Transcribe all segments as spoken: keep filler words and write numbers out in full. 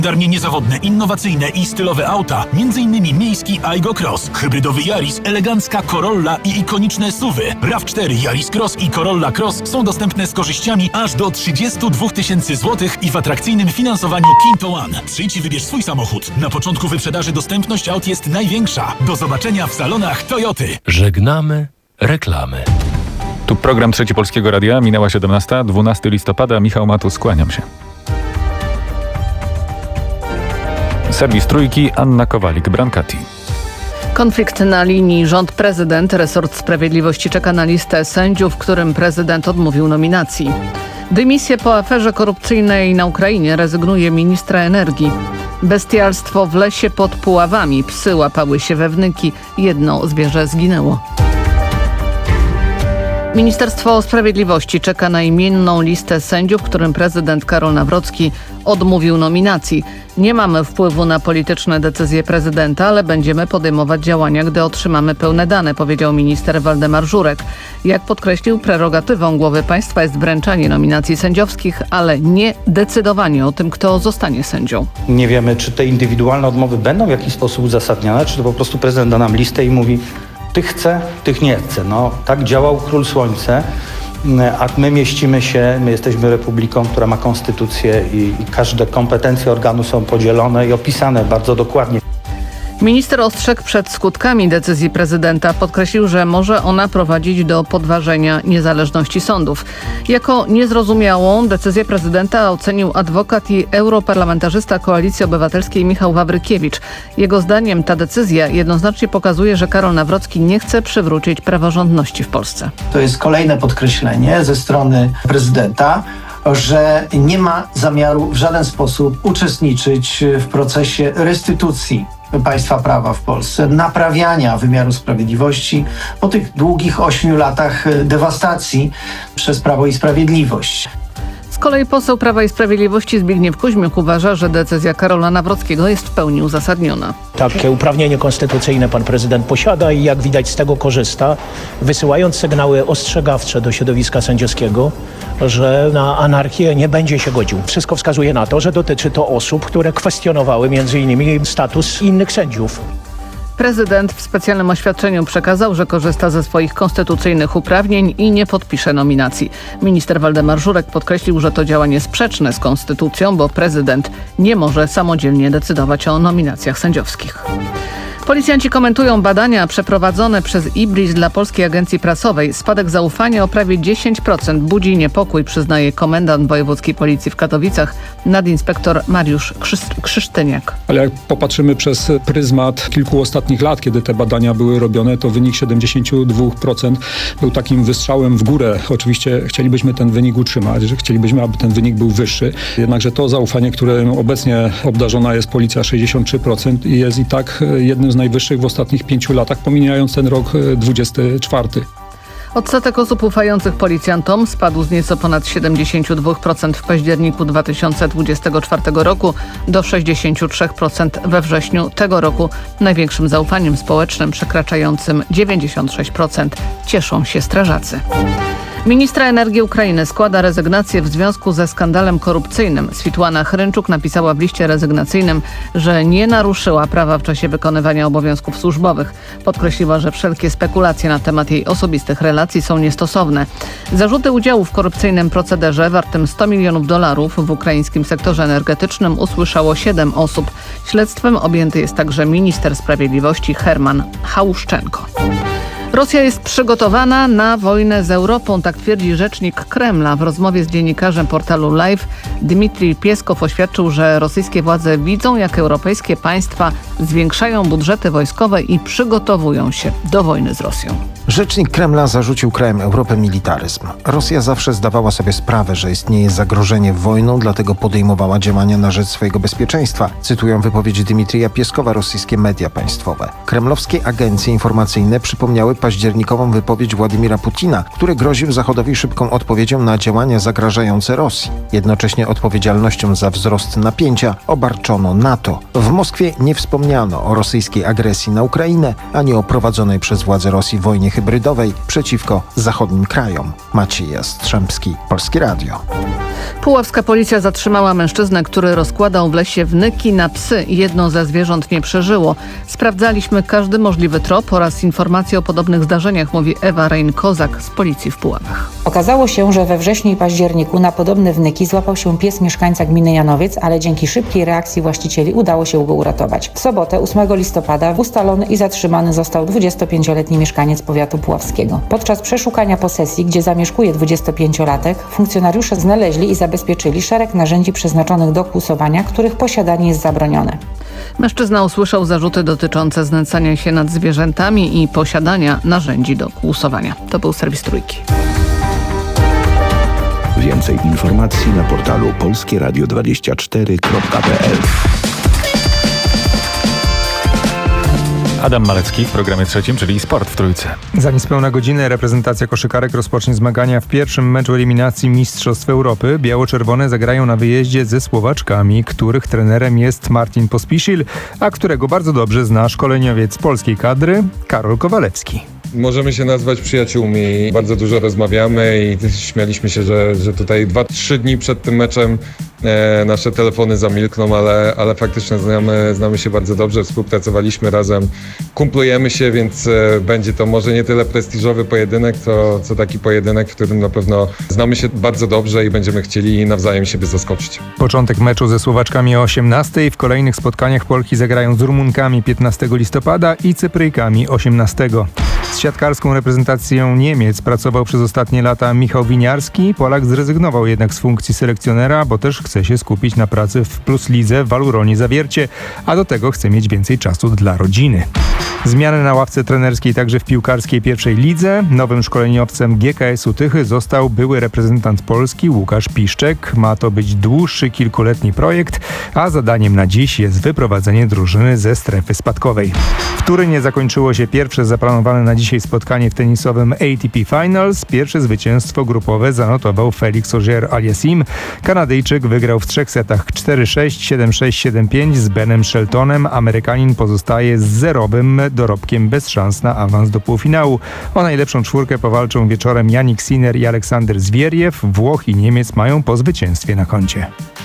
Darnie niezawodne, innowacyjne i stylowe auta, między innymi miejski Aygo Cross, hybrydowy Yaris, elegancka Corolla i ikoniczne suwy. RAV cztery, Yaris Cross i Corolla Cross są dostępne z korzyściami aż do trzydzieści dwa tysiące złotych i w atrakcyjnym finansowaniu Kinto One. Przyjdź i wybierz swój samochód. Na początku wyprzedaży dostępność aut jest największa. Do zobaczenia w salonach Toyoty. Żegnamy reklamy. Tu program Trzeci Polskiego Radia. Minęła siedemnasta, dwunastego listopada. Michał Matus, skłaniam się. Serwis Trójki, Anna Kowalik-Brancati. Konflikt na linii rząd-prezydent. Resort Sprawiedliwości czeka na listę sędziów, którym prezydent odmówił nominacji. Dymisję po aferze korupcyjnej na Ukrainie rezygnuje ministra energii. Bestialstwo w lesie pod Puławami. Psy łapały się we wnyki. Jedno zwierzę zginęło. Ministerstwo Sprawiedliwości czeka na imienną listę sędziów, którym prezydent Karol Nawrocki odmówił nominacji. Nie mamy wpływu na polityczne decyzje prezydenta, ale będziemy podejmować działania, gdy otrzymamy pełne dane, powiedział minister Waldemar Żurek. Jak podkreślił, prerogatywą głowy państwa jest wręczanie nominacji sędziowskich, ale nie decydowanie o tym, kto zostanie sędzią. Nie wiemy, czy te indywidualne odmowy będą w jakiś sposób uzasadnione, czy to po prostu prezydent da nam listę i mówi: tych chce, tych nie chce. No, tak działał Król Słońce, a my mieścimy się, my jesteśmy republiką, która ma konstytucję i, i każde kompetencje organu są podzielone i opisane bardzo dokładnie. Minister ostrzegł przed skutkami decyzji prezydenta. Podkreślił, że może ona prowadzić do podważenia niezależności sądów. Jako niezrozumiałą decyzję prezydenta ocenił adwokat i europarlamentarzysta Koalicji Obywatelskiej Michał Wawrykiewicz. Jego zdaniem ta decyzja jednoznacznie pokazuje, że Karol Nawrocki nie chce przywrócić praworządności w Polsce. To jest kolejne podkreślenie ze strony prezydenta, że nie ma zamiaru w żaden sposób uczestniczyć w procesie restytucji państwa prawa w Polsce, naprawiania wymiaru sprawiedliwości po tych długich ośmiu latach dewastacji przez Prawo i Sprawiedliwość. Z kolei poseł Prawa i Sprawiedliwości Zbigniew Kuźmiuk uważa, że decyzja Karola Nawrockiego jest w pełni uzasadniona. Takie uprawnienie konstytucyjne pan prezydent posiada i jak widać z tego korzysta, wysyłając sygnały ostrzegawcze do środowiska sędziowskiego, że na anarchię nie będzie się godził. Wszystko wskazuje na to, że dotyczy to osób, które kwestionowały między innymi status innych sędziów. Prezydent w specjalnym oświadczeniu przekazał, że korzysta ze swoich konstytucyjnych uprawnień i nie podpisze nominacji. Minister Waldemar Żurek podkreślił, że to działanie sprzeczne z konstytucją, bo prezydent nie może samodzielnie decydować o nominacjach sędziowskich. Policjanci komentują badania przeprowadzone przez Ibris dla Polskiej Agencji Prasowej. Spadek zaufania o prawie dziesięć procent budzi niepokój, przyznaje komendant wojewódzkiej policji w Katowicach, nadinspektor Mariusz Krzysz- Krzysztyniak. Ale jak popatrzymy przez pryzmat kilku ostatnich lat, kiedy te badania były robione, to wynik siedemdziesiąt dwa procent był takim wystrzałem w górę. Oczywiście chcielibyśmy ten wynik utrzymać, że chcielibyśmy, aby ten wynik był wyższy. Jednakże to zaufanie, którym obecnie obdarzona jest policja, sześćdziesiąt trzy procent, jest i tak jednym z najwyższych w ostatnich pięciu latach, pomijając ten rok dwudziesty czwarty. Odsetek osób ufających policjantom spadł z nieco ponad siedemdziesiąt dwa procent w październiku dwa tysiące dwudziestego czwartego roku do sześćdziesiąt trzy procent we wrześniu tego roku. Największym zaufaniem społecznym, przekraczającym dziewięćdziesiąt sześć procent, cieszą się strażacy. Ministra energii Ukrainy składa rezygnację w związku ze skandalem korupcyjnym. Switłana Hrynczuk napisała w liście rezygnacyjnym, że nie naruszyła prawa w czasie wykonywania obowiązków służbowych. Podkreśliła, że wszelkie spekulacje na temat jej osobistych relacji są niestosowne. Zarzuty udziału w korupcyjnym procederze wartym sto milionów dolarów w ukraińskim sektorze energetycznym usłyszało siedem osób. Śledztwem objęty jest także minister sprawiedliwości Herman Hałuszczenko. Rosja jest przygotowana na wojnę z Europą, tak twierdzi rzecznik Kremla. W rozmowie z dziennikarzem portalu Live Dmitrij Pieskow oświadczył, że rosyjskie władze widzą, jak europejskie państwa zwiększają budżety wojskowe i przygotowują się do wojny z Rosją. Rzecznik Kremla zarzucił krajom Europy militaryzm. Rosja zawsze zdawała sobie sprawę, że istnieje zagrożenie wojną, dlatego podejmowała działania na rzecz swojego bezpieczeństwa. Cytują wypowiedzi Dmitrija Pieskowa rosyjskie media państwowe. Kremlowskie agencje informacyjne przypomniały październikową wypowiedź Władimira Putina, który groził Zachodowi szybką odpowiedzią na działania zagrażające Rosji. Jednocześnie odpowiedzialnością za wzrost napięcia obarczono NATO. W Moskwie nie wspomniano o rosyjskiej agresji na Ukrainę, ani o prowadzonej przez władze Rosji wojnie hybrydowej przeciwko zachodnim krajom. Maciej Jastrzębski, Polskie Radio. Puławska policja zatrzymała mężczyznę, który rozkładał w lesie wnyki na psy. Jedno ze zwierząt nie przeżyło. Sprawdzaliśmy każdy możliwy trop oraz informacje o podobnych zdarzeniach, mówi Ewa Rein-Kozak z policji w Puławach. Okazało się, że we wrześniu i październiku na podobne wnyki złapał się pies mieszkańca gminy Janowiec, ale dzięki szybkiej reakcji właścicieli udało się go uratować. W sobotę, ósmego listopada, ustalony i zatrzymany został dwudziestopięcioletni mieszkaniec powiatu puławskiego. Podczas przeszukania posesji, gdzie zamieszkuje dwudziestopięciolatek, funkcjonariusze znaleźli i zabezpieczyli szereg narzędzi przeznaczonych do kłusowania, których posiadanie jest zabronione. Mężczyzna usłyszał zarzuty dotyczące znęcania się nad zwierzętami i posiadania narzędzi do kłusowania. To był serwis Trójki. Więcej informacji na portalu polskie radio dwadzieścia cztery kropka p l. Adam Malecki w programie trzecim, czyli Sport w Trójce. Za niespełna godzinę reprezentacja koszykarek rozpocznie zmagania w pierwszym meczu eliminacji Mistrzostw Europy. Biało-czerwone zagrają na wyjeździe ze Słowaczkami, których trenerem jest Martin Pospisil, a którego bardzo dobrze zna szkoleniowiec polskiej kadry Karol Kowalewski. Możemy się nazwać przyjaciółmi, bardzo dużo rozmawiamy i śmialiśmy się, że, że tutaj dwa, trzy dni przed tym meczem e, nasze telefony zamilkną, ale, ale faktycznie znamy, znamy się bardzo dobrze, współpracowaliśmy razem, kumplujemy się, więc e, będzie to może nie tyle prestiżowy pojedynek, to, co taki pojedynek, w którym na pewno znamy się bardzo dobrze i będziemy chcieli nawzajem siebie zaskoczyć. Początek meczu ze Słowaczkami o osiemnastej. W kolejnych spotkaniach Polki zagrają z Rumunkami piętnastego listopada i Cypryjkami osiemnastego. Z siatkarską reprezentacją Niemiec pracował przez ostatnie lata Michał Winiarski. Polak zrezygnował jednak z funkcji selekcjonera, bo też chce się skupić na pracy w Plus Lidze w Aluronie Zawiercie, a do tego chce mieć więcej czasu dla rodziny. Zmiany na ławce trenerskiej także w piłkarskiej pierwszej lidze. Nowym szkoleniowcem G K S-u Tychy został były reprezentant Polski Łukasz Piszczek. Ma to być dłuższy, kilkuletni projekt, a zadaniem na dziś jest wyprowadzenie drużyny ze strefy spadkowej. W Turynie zakończyło się pierwsze zaplanowane na dzisiaj spotkanie w tenisowym A T P Finals. Pierwsze zwycięstwo grupowe zanotował Felix Auger-Aliassime. Kanadyjczyk wygrał w trzech setach cztery sześć, siedem sześć, siedem pięć z Benem Sheltonem. Amerykanin pozostaje z zerowym dorobkiem bez szans na awans do półfinału. O najlepszą czwórkę powalczą wieczorem Jannik Sinner i Aleksander Zwieriew. Włoch i Niemiec mają po zwycięstwie na koncie.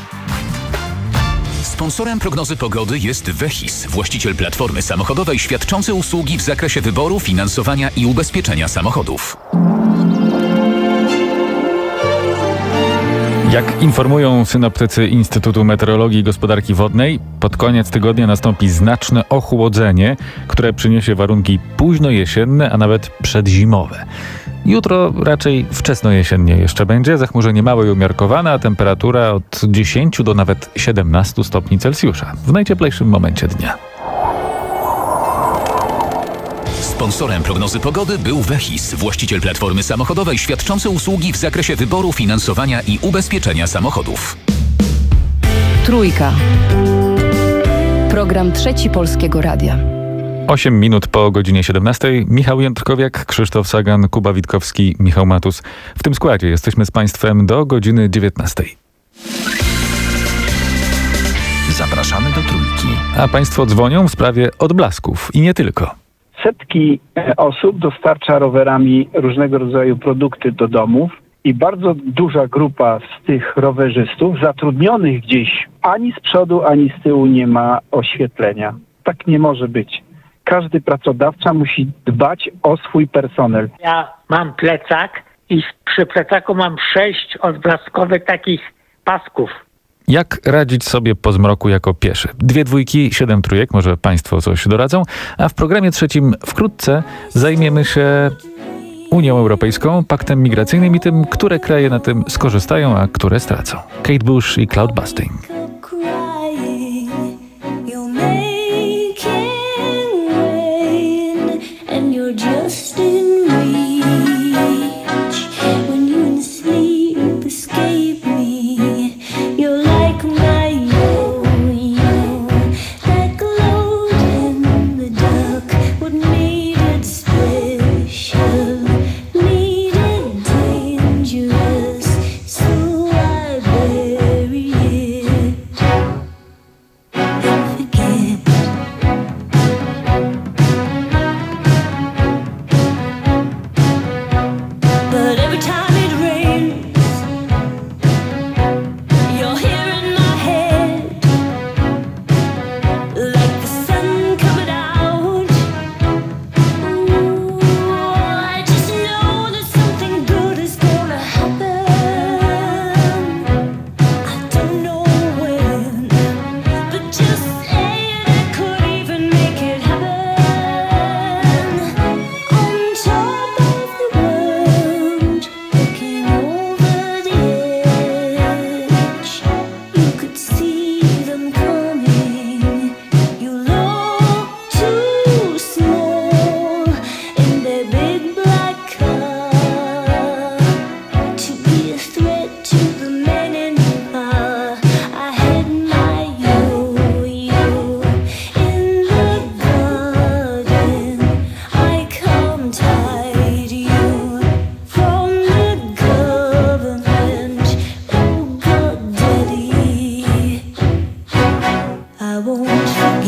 Sponsorem prognozy pogody jest Vehis, właściciel platformy samochodowej świadczący usługi w zakresie wyboru, finansowania i ubezpieczenia samochodów. Jak informują synoptycy Instytutu Meteorologii i Gospodarki Wodnej, pod koniec tygodnia nastąpi znaczne ochłodzenie, które przyniesie warunki późnojesienne, a nawet przedzimowe. Jutro raczej wczesnojesiennie jeszcze będzie, zachmurzenie małe i umiarkowane, a temperatura od dziesięciu do nawet siedemnastu stopni Celsjusza w najcieplejszym momencie dnia. Sponsorem prognozy pogody był Vehis, właściciel platformy samochodowej świadczący usługi w zakresie wyboru, finansowania i ubezpieczenia samochodów. Trójka. Program Trzeci Polskiego Radia. osiem minut po godzinie siedemnastej. Michał Jędrkowiak, Krzysztof Sagan, Kuba Witkowski, Michał Matus. W tym składzie jesteśmy z Państwem do godziny dziewiętnastej. Zapraszamy do Trójki. A Państwo dzwonią w sprawie odblasków i nie tylko. Setki osób dostarcza rowerami różnego rodzaju produkty do domów i bardzo duża grupa z tych rowerzystów zatrudnionych gdzieś ani z przodu, ani z tyłu nie ma oświetlenia. Tak nie może być. Każdy pracodawca musi dbać o swój personel. Ja mam plecak i przy plecaku mam sześć odblaskowych takich pasków. Jak radzić sobie po zmroku jako pieszy? Dwie dwójki, siedem trójek, może Państwo coś doradzą, a w programie trzecim wkrótce zajmiemy się Unią Europejską, paktem migracyjnym i tym, które kraje na tym skorzystają, a które stracą. Kate Bush i Cloudbusting. Dangerous, so I bury it.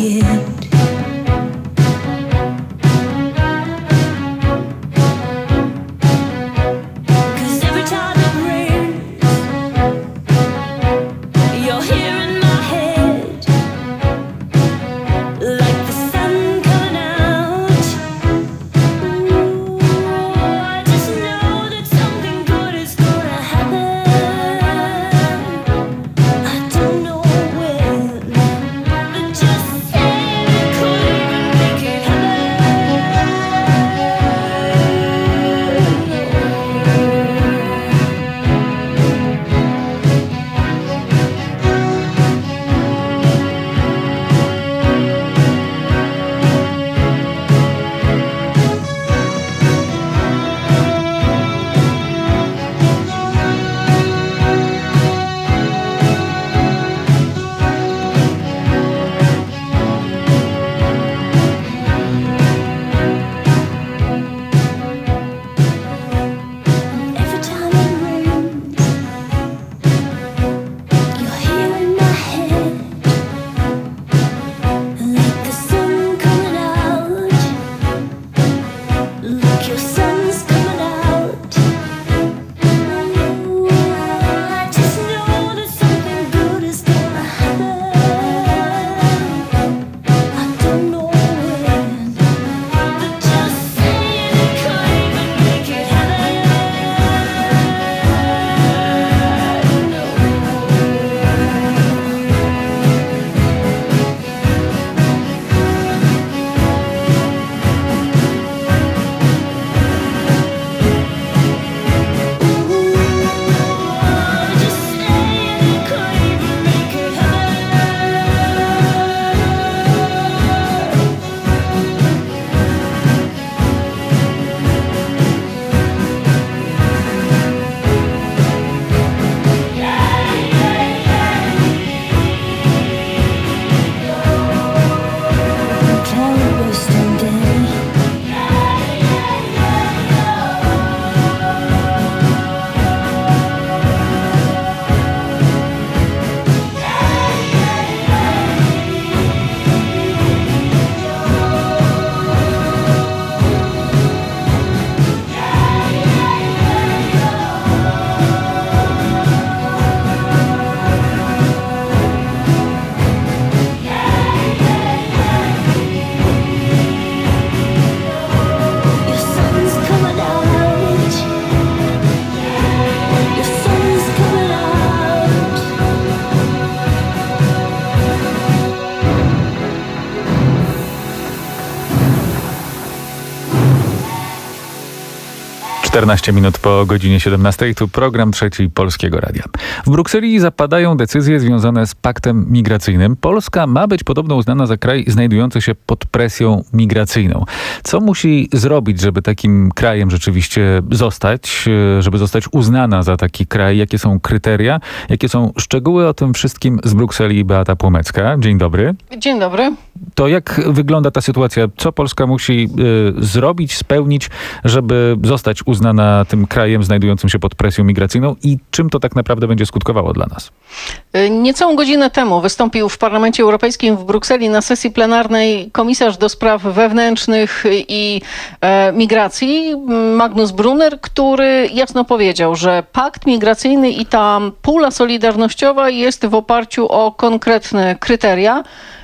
czternaście minut po godzinie siedemnastej, tu program Trzeci Polskiego Radia. W Brukseli zapadają decyzje związane z paktem migracyjnym. Polska ma być podobno uznana za kraj znajdujący się pod presją migracyjną. Co musi zrobić, żeby takim krajem rzeczywiście zostać, żeby zostać uznana za taki kraj? Jakie są kryteria? Jakie są szczegóły? O tym wszystkim z Brukseli Beata Płomecka. Dzień dobry. Dzień dobry. To jak wygląda ta sytuacja? Co Polska musi y, zrobić, spełnić, żeby zostać uznana tym krajem znajdującym się pod presją migracyjną i czym to tak naprawdę będzie skutkowało dla nas? Niecałą godzinę temu wystąpił w Parlamencie Europejskim w Brukseli na sesji plenarnej komisarz do spraw wewnętrznych i e, migracji Magnus Brunner, który jasno powiedział, że pakt migracyjny i ta pula solidarnościowa jest w oparciu o konkretne kryteria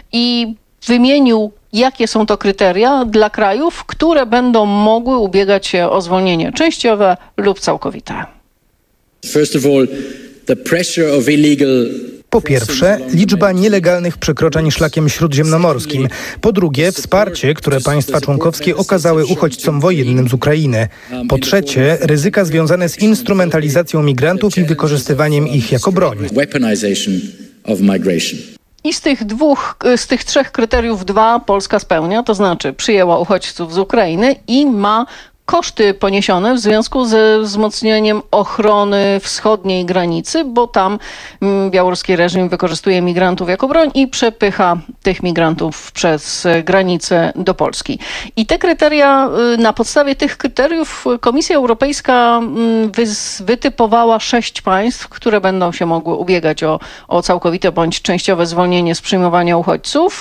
i wymienił, jakie są to kryteria dla krajów, które będą mogły ubiegać się o zwolnienie częściowe lub całkowite. First of all, the pressure of illegal Po pierwsze, liczba nielegalnych przekroczeń szlakiem śródziemnomorskim. Po drugie, wsparcie, które państwa członkowskie okazały uchodźcom wojennym z Ukrainy. Po trzecie, ryzyka związane z instrumentalizacją migrantów i wykorzystywaniem ich jako broń. I z tych dwóch, z tych trzech kryteriów dwa Polska spełnia, to znaczy przyjęła uchodźców z Ukrainy i ma koszty poniesione w związku ze wzmocnieniem ochrony wschodniej granicy, bo tam białoruski reżim wykorzystuje migrantów jako broń i przepycha tych migrantów przez granicę do Polski. I te kryteria, na podstawie tych kryteriów Komisja Europejska wytypowała sześć państw, które będą się mogły ubiegać o, o całkowite bądź częściowe zwolnienie z przyjmowania uchodźców,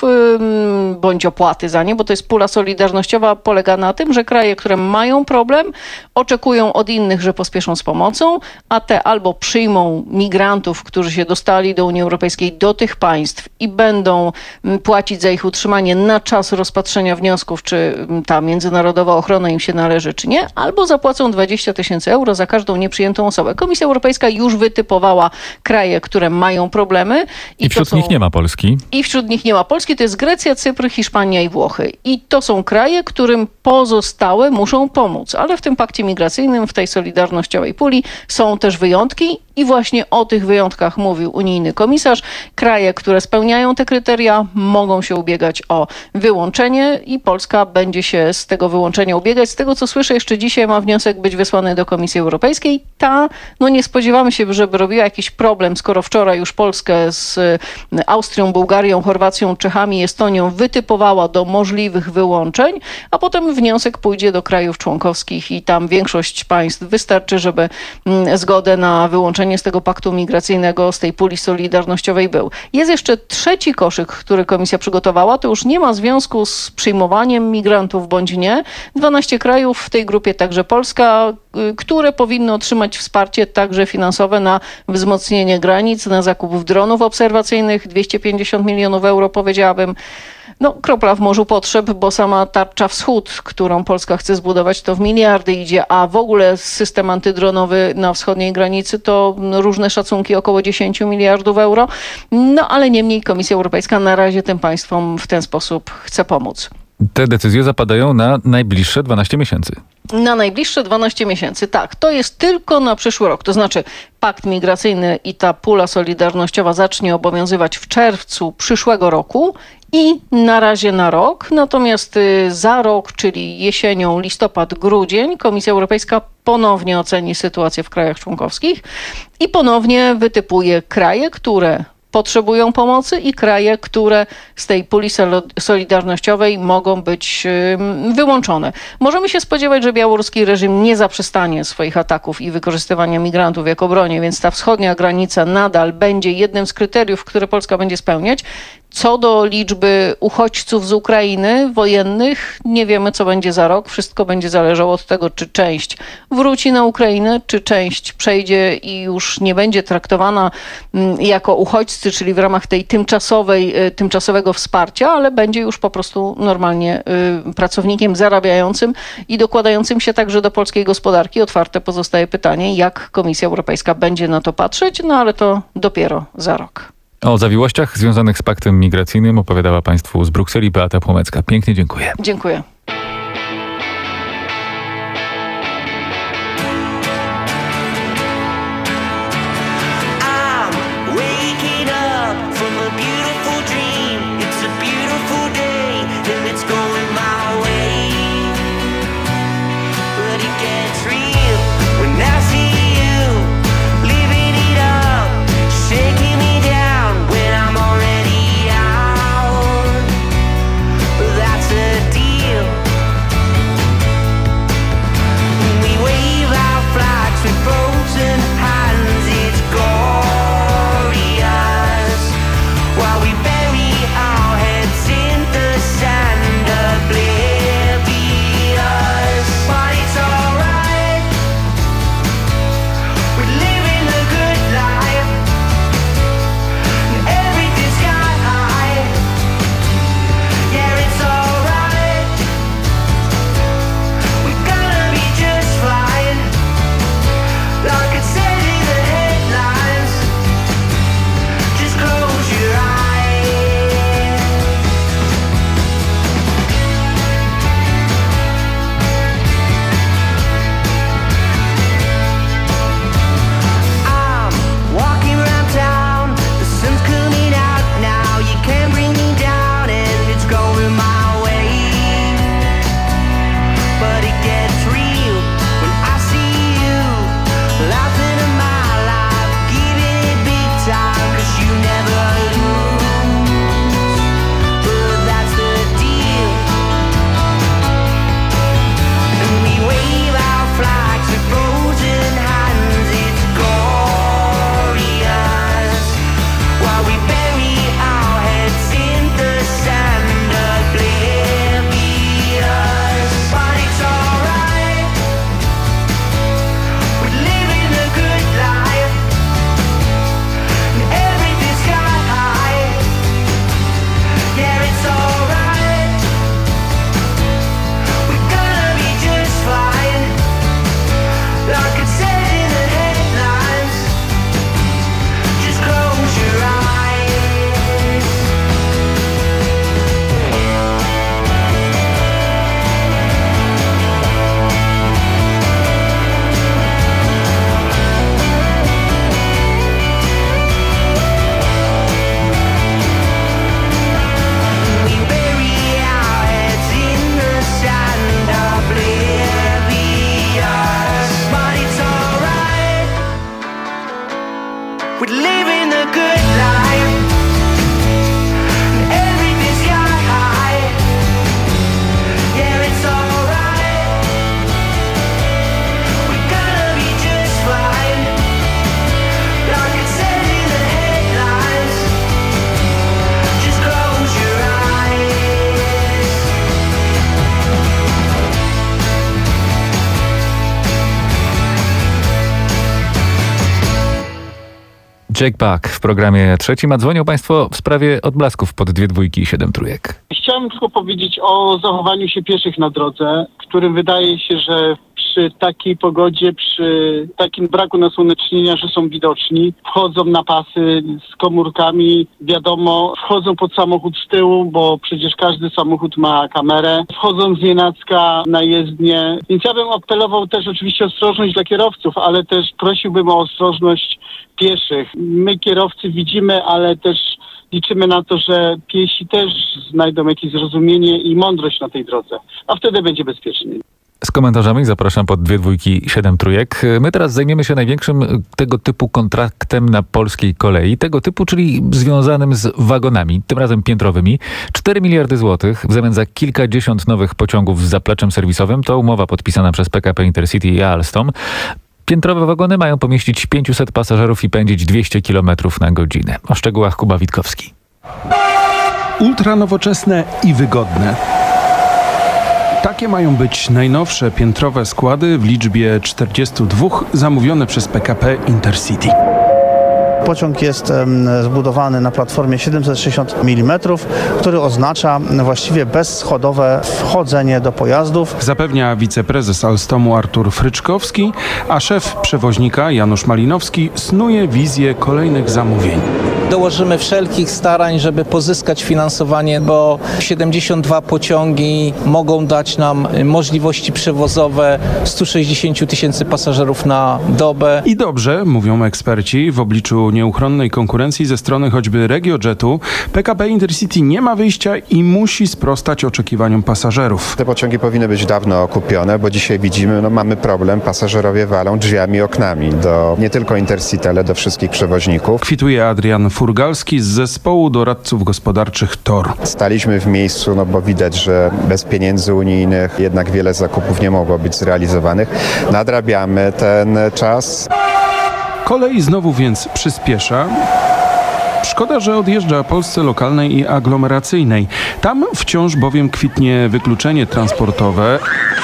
bądź opłaty za nie, bo to jest pula solidarnościowa, polega na tym, że kraje, które mają problem, oczekują od innych, że pospieszą z pomocą, a te albo przyjmą migrantów, którzy się dostali do Unii Europejskiej, do tych państw i będą płacić za ich utrzymanie na czas rozpatrzenia wniosków, czy ta międzynarodowa ochrona im się należy, czy nie, albo zapłacą dwadzieścia tysięcy euro za każdą nieprzyjętą osobę. Komisja Europejska już wytypowała kraje, które mają problemy. I, I wśród są... nich nie ma Polski. I wśród nich nie ma Polski. To jest Grecja, Cypr, Hiszpania i Włochy. I to są kraje, którym pozostałe muszą pomóc. Ale w tym pakcie migracyjnym, w tej solidarnościowej puli są też wyjątki i właśnie o tych wyjątkach mówił unijny komisarz. Kraje, które spełniają te kryteria, mogą się ubiegać o wyłączenie i Polska będzie się z tego wyłączenia ubiegać. Z tego, co słyszę, jeszcze dzisiaj ma wniosek być wysłany do Komisji Europejskiej. Ta, no nie spodziewamy się, żeby robiła jakiś problem, skoro wczoraj już Polskę z Austrią, Bułgarią, Chorwacją, Czechami, Estonią wytypowała do możliwych wyłączeń, a potem wniosek pójdzie do krajów członkowskich i tam większość państw wystarczy, żeby zgodę na wyłączenie z tego paktu migracyjnego, z tej puli solidarnościowej był. Jest jeszcze trzeci koszyk, który komisja przygotowała. To już nie ma związku z przyjmowaniem migrantów bądź nie. dwanaście krajów, w tej grupie także Polska, które powinny otrzymać wsparcie także finansowe na wzmocnienie granic, na zakup dronów obserwacyjnych, dwieście pięćdziesiąt milionów euro, powiedziałabym. No, kropla w morzu potrzeb, bo sama tarcza wschód, którą Polska chce zbudować, to w miliardy idzie, a w ogóle system antydronowy na wschodniej granicy to różne szacunki około dziesięć miliardów euro. No, ale niemniej Komisja Europejska na razie tym państwom w ten sposób chce pomóc. Te decyzje zapadają na najbliższe dwanaście miesięcy. Na najbliższe dwanaście miesięcy, tak. To jest tylko na przyszły rok. To znaczy pakt migracyjny i ta pula solidarnościowa zacznie obowiązywać w czerwcu przyszłego roku i na razie na rok. Natomiast za rok, czyli jesienią, listopad, grudzień, Komisja Europejska ponownie oceni sytuację w krajach członkowskich i ponownie wytypuje kraje, które potrzebują pomocy i kraje, które z tej puli solidarnościowej mogą być wyłączone. Możemy się spodziewać, że białoruski reżim nie zaprzestanie swoich ataków i wykorzystywania migrantów jako broni, więc ta wschodnia granica nadal będzie jednym z kryteriów, które Polska będzie spełniać. Co do liczby uchodźców z Ukrainy wojennych, nie wiemy, co będzie za rok. Wszystko będzie zależało od tego, czy część wróci na Ukrainę, czy część przejdzie i już nie będzie traktowana jako uchodźcy, czyli w ramach tej tymczasowej, tymczasowego wsparcia, ale będzie już po prostu normalnie pracownikiem zarabiającym i dokładającym się także do polskiej gospodarki. Otwarte pozostaje pytanie, jak Komisja Europejska będzie na to patrzeć, no ale to dopiero za rok. O zawiłościach związanych z paktem migracyjnym opowiadała Państwu z Brukseli Beata Płomecka. Pięknie dziękuję. Dziękuję. Jake Buck w programie trzecim, a dzwonią Państwo w sprawie odblasków pod dwie dwójki i siedem trójek. Chciałem tylko powiedzieć o zachowaniu się pieszych na drodze, którym wydaje się, że przy takiej pogodzie, przy takim braku nasłonecznienia, że są widoczni, wchodzą na pasy z komórkami, wiadomo, wchodzą pod samochód z tyłu, bo przecież każdy samochód ma kamerę, wchodzą znienacka na jezdnię, więc ja bym apelował też oczywiście o ostrożność dla kierowców, ale też prosiłbym o ostrożność pieszych. My kierowcy widzimy, ale też liczymy na to, że piesi też znajdą jakieś zrozumienie i mądrość na tej drodze, a wtedy będzie bezpiecznie. Z komentarzami zapraszam pod dwie dwójki siedem trójek. My teraz zajmiemy się największym tego typu kontraktem na polskiej kolei. Tego typu, czyli związanym z wagonami, tym razem piętrowymi. cztery miliardy złotych w zamian za kilkadziesiąt nowych pociągów z zapleczem serwisowym. To umowa podpisana przez P K P Intercity i Alstom. Piętrowe wagony mają pomieścić pięciuset pasażerów i pędzić dwieście kilometrów na godzinę. O szczegółach Kuba Witkowski. Ultranowoczesne i wygodne. Takie mają być najnowsze piętrowe składy w liczbie czterdziestu dwóch zamówione przez P K P Intercity. Pociąg jest zbudowany na platformie siedemset sześćdziesiąt milimetrów, który oznacza właściwie bezschodowe wchodzenie do pojazdów. Zapewnia wiceprezes Alstomu Artur Fryczkowski, a szef przewoźnika Janusz Malinowski snuje wizję kolejnych zamówień. Dołożymy wszelkich starań, żeby pozyskać finansowanie, bo siedemdziesiąt dwa pociągi mogą dać nam możliwości przewozowe stu sześćdziesięciu tysięcy pasażerów na dobę. I dobrze, mówią eksperci, w obliczu nieuchronnej konkurencji ze strony choćby RegioJetu, P K P Intercity nie ma wyjścia i musi sprostać oczekiwaniom pasażerów. Te pociągi powinny być dawno kupione, bo dzisiaj widzimy, no mamy problem, pasażerowie walą drzwiami i oknami do nie tylko Intercity, ale do wszystkich przewoźników. Kwituje Adrian Furgalski z zespołu doradców gospodarczych T O R. Staliśmy w miejscu, no bo widać, że bez pieniędzy unijnych jednak wiele zakupów nie mogło być zrealizowanych. Nadrabiamy ten czas. Kolej znowu więc przyspiesza. Szkoda, że odjeżdża Polsce lokalnej i aglomeracyjnej. Tam wciąż bowiem kwitnie wykluczenie transportowe.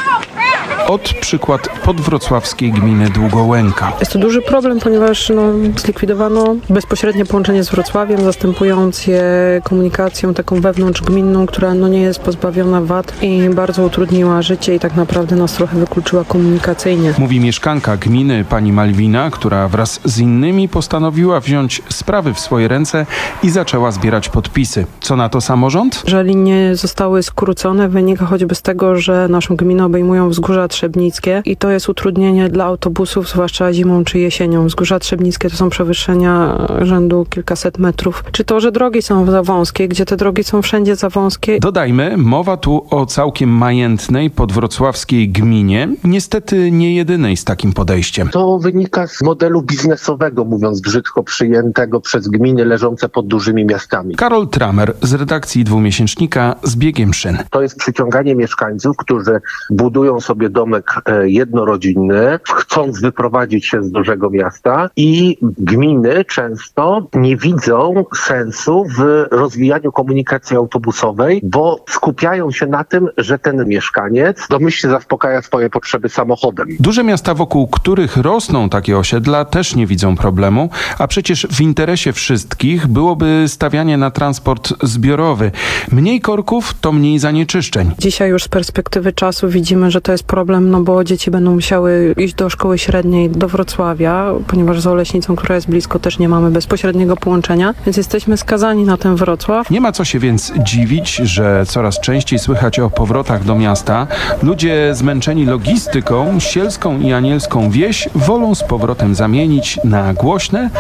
Od przykład podwrocławskiej gminy Długołęka. Jest to duży problem, ponieważ no, zlikwidowano bezpośrednie połączenie z Wrocławiem, zastępując je komunikacją taką wewnątrzgminną, która no, nie jest pozbawiona wad i bardzo utrudniła życie i tak naprawdę nas trochę wykluczyła komunikacyjnie. Mówi mieszkanka gminy pani Malwina, która wraz z innymi postanowiła wziąć sprawy w swoje ręce i zaczęła zbierać podpisy. Co na to samorząd? Że linie zostały skrócone, wynika choćby z tego, że naszą gminę obejmują wzgórza Trzebnickie i to jest utrudnienie dla autobusów, zwłaszcza zimą czy jesienią. Wzgórza Trzebnickie to są przewyższenia rzędu kilkaset metrów. Czy to, że drogi są za wąskie, gdzie te drogi są wszędzie za wąskie? Dodajmy, mowa tu o całkiem majętnej podwrocławskiej gminie, niestety nie jedynej z takim podejściem. To wynika z modelu biznesowego, mówiąc brzydko, przyjętego przez gminy leżące pod dużymi miastami. Karol Tramer z redakcji dwumiesięcznika z biegiem szyn. To jest przyciąganie mieszkańców, którzy budują sobie domek jednorodzinny, chcąc wyprowadzić się z dużego miasta i gminy często nie widzą sensu w rozwijaniu komunikacji autobusowej, bo skupiają się na tym, że ten mieszkaniec domyślnie zaspokaja swoje potrzeby samochodem. Duże miasta, wokół których rosną takie osiedla, też nie widzą problemu, a przecież w interesie wszystkich byłoby stawianie na transport zbiorowy. Mniej korków to mniej zanieczyszczeń. Dzisiaj już z perspektywy czasu widzimy, że to jest problem, no bo dzieci będą musiały iść do szkoły średniej do Wrocławia, ponieważ z Oleśnicą, która jest blisko, też nie mamy bezpośredniego połączenia, więc jesteśmy skazani na ten Wrocław. Nie ma co się więc dziwić, że coraz częściej słychać o powrotach do miasta. Ludzie zmęczeni logistyką, sielską i anielską wieś wolą z powrotem zamienić na głośne,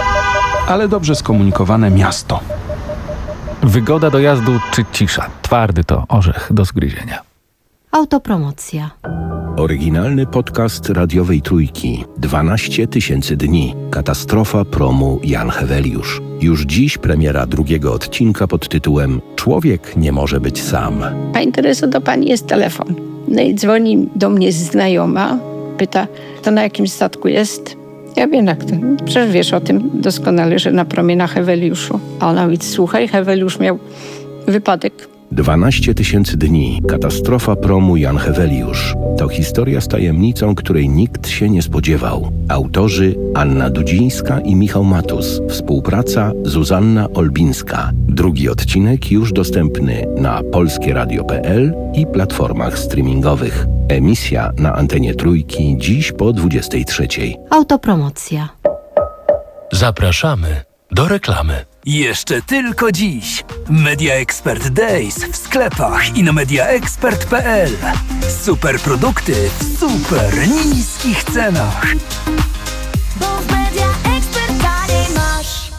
ale dobrze skomunikowane miasto. Wygoda dojazdu czy cisza? Twardy to orzech do zgryzienia. Autopromocja. Oryginalny podcast radiowej Trójki. dwanaście tysięcy dni. Katastrofa promu Jan Heweliusz. Już dziś premiera drugiego odcinka pod tytułem Człowiek nie może być sam. Pani Tereso, do pani jest telefon. No i dzwoni do mnie znajoma, pyta, to na jakim statku jest? Ja wiem jak to. Przecież wiesz o tym doskonale, że na promie na Heweliuszu. A ona mówi, słuchaj, Heweliusz miał wypadek dwanaście tysięcy dni. Katastrofa promu Jan Heweliusz. To historia z tajemnicą, której nikt się nie spodziewał. Autorzy Anna Dudzińska i Michał Matus. Współpraca Zuzanna Olbińska. Drugi odcinek już dostępny na polskie radio kropka p l i platformach streamingowych. Emisja na antenie Trójki dziś po dwudziestej trzeciej. Autopromocja. Zapraszamy do reklamy. Jeszcze tylko dziś. Media Expert Days w sklepach i na media expert kropka p l. Super produkty w super niskich cenach. Bo w Media Expert taniej masz.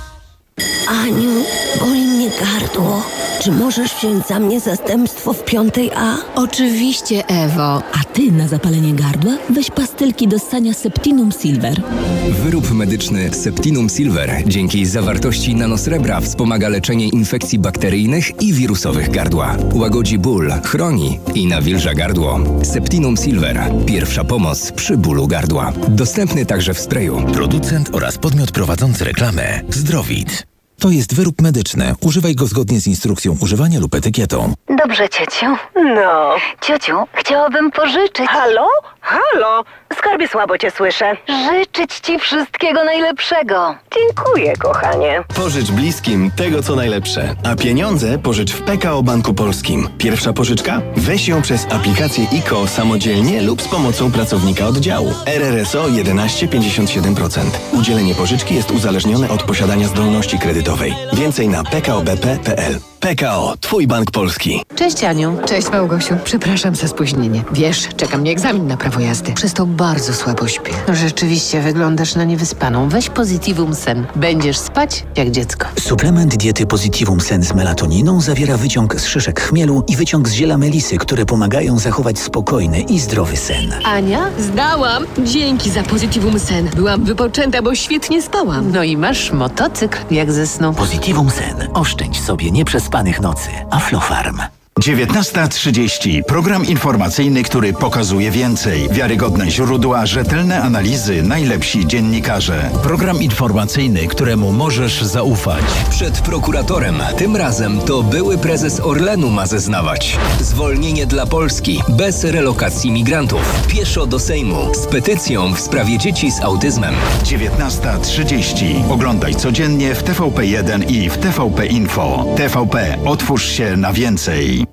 Aniu, boli mnie gardło. Czy możesz wziąć za mnie zastępstwo w piątej A? Oczywiście, Ewo. A ty na zapalenie gardła weź pastylki do ssania Septinum Silver. Wyrób medyczny Septinum Silver dzięki zawartości nanosrebra wspomaga leczenie infekcji bakteryjnych i wirusowych gardła. Łagodzi ból, chroni i nawilża gardło. Septinum Silver. Pierwsza pomoc przy bólu gardła. Dostępny także w sprayu. Producent oraz podmiot prowadzący reklamę Zdrowit. To jest wyrób medyczny. Używaj go zgodnie z instrukcją używania lub etykietą. Dobrze, ciociu. No. Ciociu, chciałabym pożyczyć. Halo? Halo? Skarbie, słabo cię słyszę. Życzyć ci wszystkiego najlepszego. Dziękuję, kochanie. Pożycz bliskim tego, co najlepsze. A pieniądze pożycz w P K O Banku Polskim. Pierwsza pożyczka? Weź ją przez aplikację I K O samodzielnie lub z pomocą pracownika oddziału. R R S O jedenaście pięćdziesiąt siedem procent. Udzielenie pożyczki jest uzależnione od posiadania zdolności kredytowej. Więcej na p k o b p kropka p l. P K O, twój bank polski. Cześć, Aniu. Cześć, Małgosiu. Przepraszam za spóźnienie. Wiesz, czeka mnie egzamin na prawo jazdy. Przez to bardzo słabo śpię. Rzeczywiście, wyglądasz na niewyspaną. Weź Positivum Sen. Będziesz spać jak dziecko. Suplement diety Positivum Sen z melatoniną zawiera wyciąg z szyszek chmielu i wyciąg z ziela melisy, które pomagają zachować spokojny i zdrowy sen. Ania, zdałam. Dzięki za Positivum Sen. Byłam wypoczęta, bo świetnie spałam. No i masz motocykl, jak ze snu. Positivum Sen. Oszczędź sobie nieprzespanych nocy. Aflofarm. dziewiętnasta trzydzieści. Program informacyjny, który pokazuje więcej. Wiarygodne źródła, rzetelne analizy, najlepsi dziennikarze. Program informacyjny, któremu możesz zaufać. Przed prokuratorem. Tym razem to były prezes Orlenu ma zeznawać. Zwolnienie dla Polski. Bez relokacji migrantów. Pieszo do Sejmu. Z petycją w sprawie dzieci z autyzmem. dziewiętnasta trzydzieści. Oglądaj codziennie w T V P jeden i w T V P Info. T V P. Otwórz się na więcej.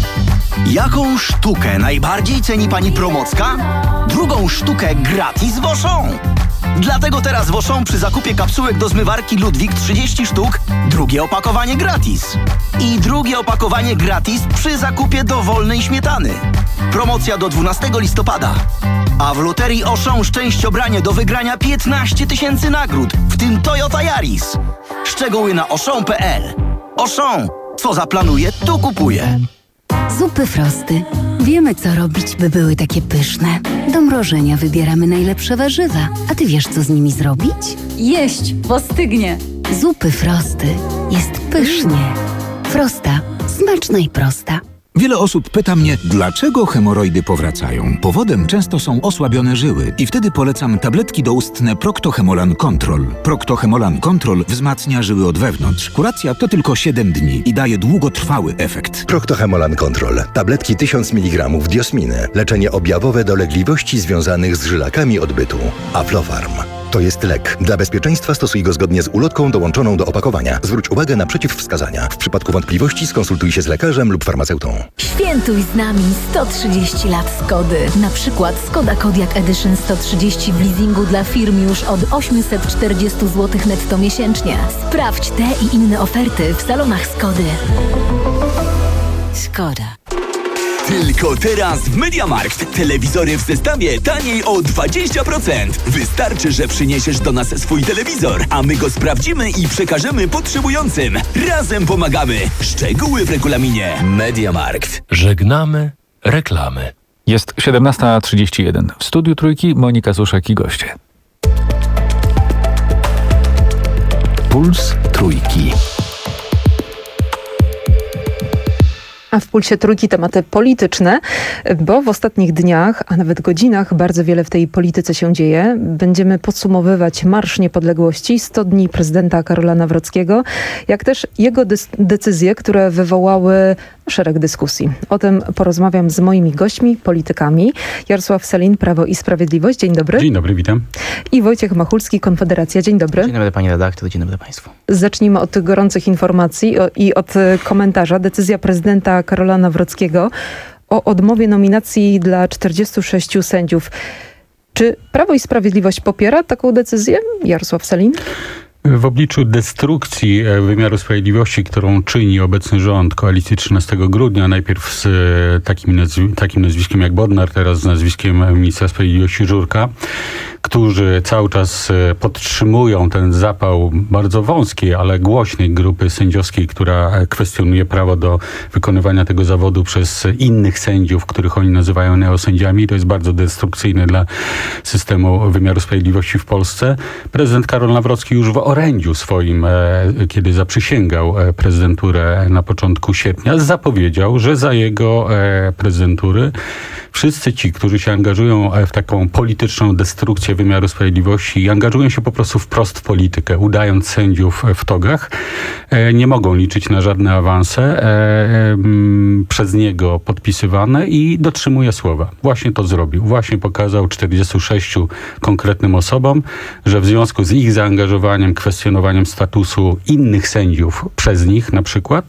Jaką sztukę najbardziej ceni pani Promocka? Drugą sztukę gratis w Auchan. Dlatego teraz w Auchan przy zakupie kapsułek do zmywarki Ludwik trzydzieści sztuk, drugie opakowanie gratis. I drugie opakowanie gratis przy zakupie dowolnej śmietany. Promocja do dwunastego listopada. A w loterii Auchan szczęściobranie do wygrania piętnaście tysięcy nagród, w tym Toyota Yaris. Szczegóły na auchan kropka p l. Auchan. Co zaplanuje, to kupuje. Zupy Frosty. Wiemy, co robić, by były takie pyszne. Do mrożenia wybieramy najlepsze warzywa. A ty wiesz, co z nimi zrobić? Jeść, bo stygnie. Zupy Frosty. Jest pysznie. Frosta. Smaczna i prosta. Wiele osób pyta mnie, dlaczego hemoroidy powracają. Powodem często są osłabione żyły i wtedy polecam tabletki doustne Procto-Hemolan Control. Procto-Hemolan Control wzmacnia żyły od wewnątrz. Kuracja to tylko siedem dni i daje długotrwały efekt. Procto-Hemolan Control. Tabletki tysiąc miligramów diosminy. Leczenie objawowe dolegliwości związanych z żylakami odbytu. Aflofarm. To jest lek. Dla bezpieczeństwa stosuj go zgodnie z ulotką dołączoną do opakowania. Zwróć uwagę na przeciwwskazania. W przypadku wątpliwości skonsultuj się z lekarzem lub farmaceutą. Świętuj z nami sto trzydzieści lat Skody. Na przykład Skoda Kodiaq Edition sto trzydzieści w leasingu dla firm już od osiemset czterdzieści złotych netto miesięcznie. Sprawdź te i inne oferty w salonach Skody. Skoda. Tylko teraz w MediaMarkt. Telewizory w zestawie taniej o dwadzieścia procent. Wystarczy, że przyniesiesz do nas swój telewizor, a my go sprawdzimy i przekażemy potrzebującym. Razem pomagamy. Szczegóły w regulaminie. MediaMarkt. Żegnamy reklamy. Jest siedemnasta trzydzieści jeden. W studiu Trójki Monika Suszek i goście. Puls Trójki. A w Pulsie Trójki tematy polityczne, bo w ostatnich dniach, a nawet godzinach bardzo wiele w tej polityce się dzieje. Będziemy podsumowywać Marsz Niepodległości, sto dni prezydenta Karola Nawrockiego, jak też jego decyzje, które wywołały szereg dyskusji. O tym porozmawiam z moimi gośćmi, politykami. Jarosław Sellin, Prawo i Sprawiedliwość. Dzień dobry. Dzień dobry, witam. I Wojciech Machulski, Konfederacja. Dzień dobry. Dzień dobry pani redaktor, dzień dobry państwu. Zacznijmy od tych gorących informacji i od komentarza. Decyzja prezydenta Karola Nawrockiego o odmowie nominacji dla czterdziestu sześciu sędziów. Czy Prawo i Sprawiedliwość popiera taką decyzję? Jarosław Sellin? W obliczu destrukcji wymiaru sprawiedliwości, którą czyni obecny rząd koalicji trzynastego grudnia, najpierw z takim, nazwi- takim nazwiskiem jak Bodnar, teraz z nazwiskiem ministra sprawiedliwości Żurka, którzy cały czas podtrzymują ten zapał bardzo wąskiej, ale głośnej grupy sędziowskiej, która kwestionuje prawo do wykonywania tego zawodu przez innych sędziów, których oni nazywają neosędziami. To jest bardzo destrukcyjne dla systemu wymiaru sprawiedliwości w Polsce. Prezydent Karol Nawrocki już w orędziu swoim, kiedy zaprzysięgał prezydenturę na początku sierpnia, zapowiedział, że za jego prezydentury wszyscy ci, którzy się angażują w taką polityczną destrukcję wymiaru sprawiedliwości i angażują się po prostu wprost w politykę, udając sędziów w togach, nie mogą liczyć na żadne awanse przez niego podpisywane i dotrzymuje słowa. Właśnie to zrobił. Właśnie pokazał czterdziestu sześciu konkretnym osobom, że w związku z ich zaangażowaniem, kwestionowaniem statusu innych sędziów przez nich na przykład,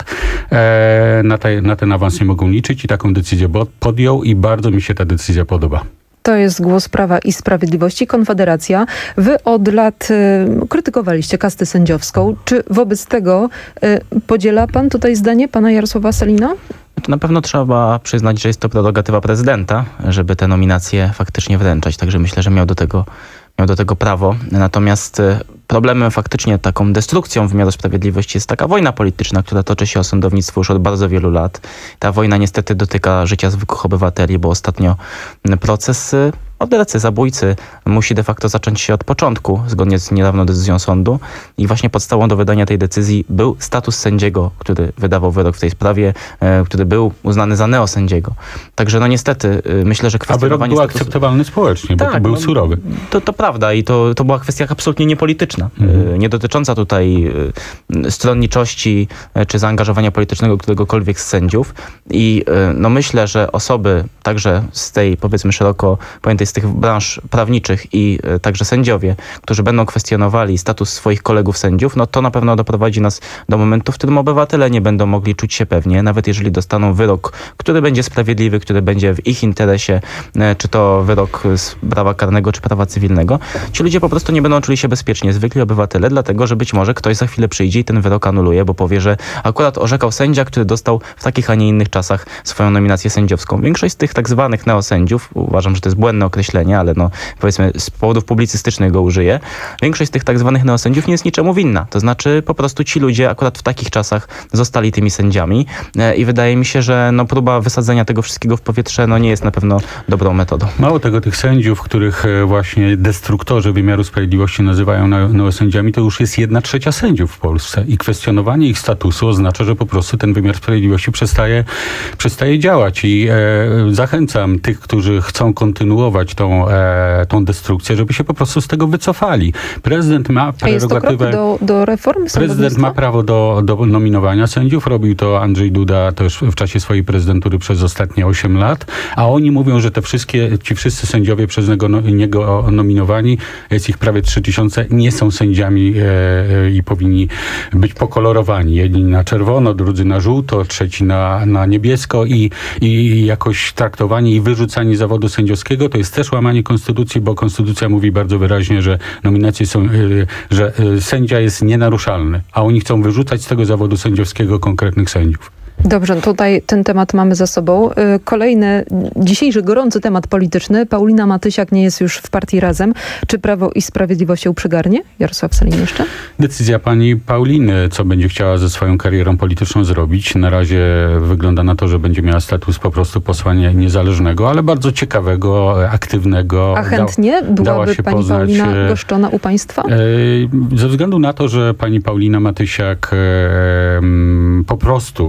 na, te, na ten awans nie mogą liczyć i taką decyzję podjął i bardzo mi się ta decyzja podoba. To jest głos Prawa i Sprawiedliwości. Konfederacja. Wy od lat y, krytykowaliście kastę sędziowską. Czy wobec tego y, podziela pan tutaj zdanie pana Jarosława Sellina? To na pewno trzeba przyznać, że jest to prerogatywa prezydenta, żeby te nominacje faktycznie wręczać. Także myślę, że miał do tego, miał do tego prawo. Natomiast problemem faktycznie taką destrukcją wymiaru sprawiedliwości jest taka wojna polityczna, która toczy się o sądownictwo już od bardzo wielu lat. Ta wojna niestety dotyka życia zwykłych obywateli, bo ostatnio proces mordercy, zabójcy musi de facto zacząć się od początku, zgodnie z niedawną decyzją sądu. I właśnie podstawą do wydania tej decyzji był status sędziego, który wydawał wyrok w tej sprawie, e, który był uznany za neosędziego. Także no niestety e, myślę, że kwestionowanie... A wyrok był statusu... akceptowalny społecznie, bo tak, to był no, surowy. To, to prawda i to, to była kwestia absolutnie niepolityczna. Mhm. E, nie dotycząca tutaj e, stronniczości e, czy zaangażowania politycznego któregokolwiek z sędziów. I e, no myślę, że osoby także z tej, powiedzmy szeroko pojętej, z tych branż prawniczych i e, także sędziowie, którzy będą kwestionowali status swoich kolegów sędziów, no to na pewno doprowadzi nas do momentu, w którym obywatele nie będą mogli czuć się pewnie, nawet jeżeli dostaną wyrok, który będzie sprawiedliwy, który będzie w ich interesie, e, czy to wyrok z prawa karnego, czy prawa cywilnego. Ci ludzie po prostu nie będą czuli się bezpiecznie, zwykli obywatele, dlatego, że być może ktoś za chwilę przyjdzie i ten wyrok anuluje, bo powie, że akurat orzekał sędzia, który dostał w takich, a nie innych czasach swoją nominację sędziowską. Większość z tych tak zwanych neosędziów, uważam, że to jest błędne określenie, ale no powiedzmy z powodów publicystycznych go użyję, większość z tych tak zwanych neosędziów nie jest niczemu winna. To znaczy po prostu ci ludzie akurat w takich czasach zostali tymi sędziami e, i wydaje mi się, że no próba wysadzenia tego wszystkiego w powietrze no nie jest na pewno dobrą metodą. Mało tego, tych sędziów, których właśnie destruktorzy wymiaru sprawiedliwości nazywają neosędziami, to już jest jedna trzecia sędziów w Polsce i kwestionowanie ich statusu oznacza, że po prostu ten wymiar sprawiedliwości przestaje, przestaje działać i e, zachęcam tych, którzy chcą kontynuować tą, e, tą destrukcję, żeby się po prostu z tego wycofali. Prezydent ma prerogatywę... A jest to krok do, do reformy Prezydent ma prawo do, do nominowania sędziów. Robił to Andrzej Duda też w czasie swojej prezydentury przez ostatnie osiem lat, a oni mówią, że te wszystkie, ci wszyscy sędziowie przez niego, niego nominowani, jest ich prawie trzy tysiące, nie są sędziami e, i powinni być pokolorowani. Jedni na czerwono, drudzy na żółto, trzeci na, na niebiesko i, i jakoś traktowani i wyrzucani z zawodu sędziowskiego. To jest też łamanie konstytucji, bo konstytucja mówi bardzo wyraźnie, że nominacje są, e, że e, sędzia jest nienaruszalny, a oni chcą wyrzucać z tego zawodu sędziowskiego konkretnych sędziów. Dobrze, tutaj ten temat mamy za sobą. Kolejny, dzisiejszy gorący temat polityczny. Paulina Matysiak nie jest już w partii Razem. Czy Prawo i Sprawiedliwość się przygarnie? Jarosław Sellin jeszcze? Decyzja pani Pauliny, co będzie chciała ze swoją karierą polityczną zrobić. Na razie wygląda na to, że będzie miała status po prostu posła nie, niezależnego, ale bardzo ciekawego, aktywnego. A chętnie da, byłaby pani poznać, Paulina goszczona u państwa? E, ze względu na to, że pani Paulina Matysiak e, po prostu e,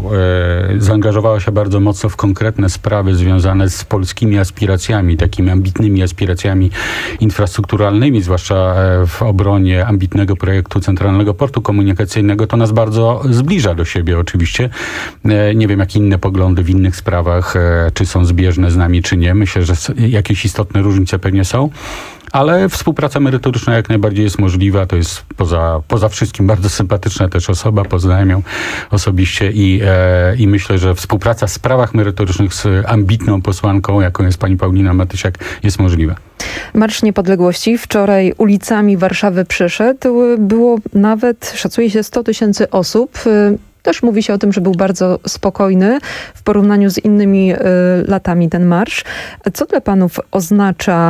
zaangażowała się bardzo mocno w konkretne sprawy związane z polskimi aspiracjami, takimi ambitnymi aspiracjami infrastrukturalnymi, zwłaszcza e, w obronie ambitnego projektu Centralnego Portu Komunikacyjnego, to nas bardzo zbliża do siebie oczywiście. E, nie wiem, jakie inne poglądy w innych sprawach, e, czy są zbieżne z nami, czy nie. Myślę, że s- jakieś istotne różnice pewnie są. Ale współpraca merytoryczna jak najbardziej jest możliwa. To jest poza, poza wszystkim bardzo sympatyczna też osoba. Poznałem ją osobiście i, e, i myślę, że współpraca w sprawach merytorycznych z ambitną posłanką, jaką jest pani Paulina Matysiak, jest możliwa. Marsz Niepodległości wczoraj ulicami Warszawy przeszedł. Było nawet, szacuje się, sto tysięcy osób. Też mówi się o tym, że był bardzo spokojny w porównaniu z innymi y, latami ten marsz. Co dla panów oznacza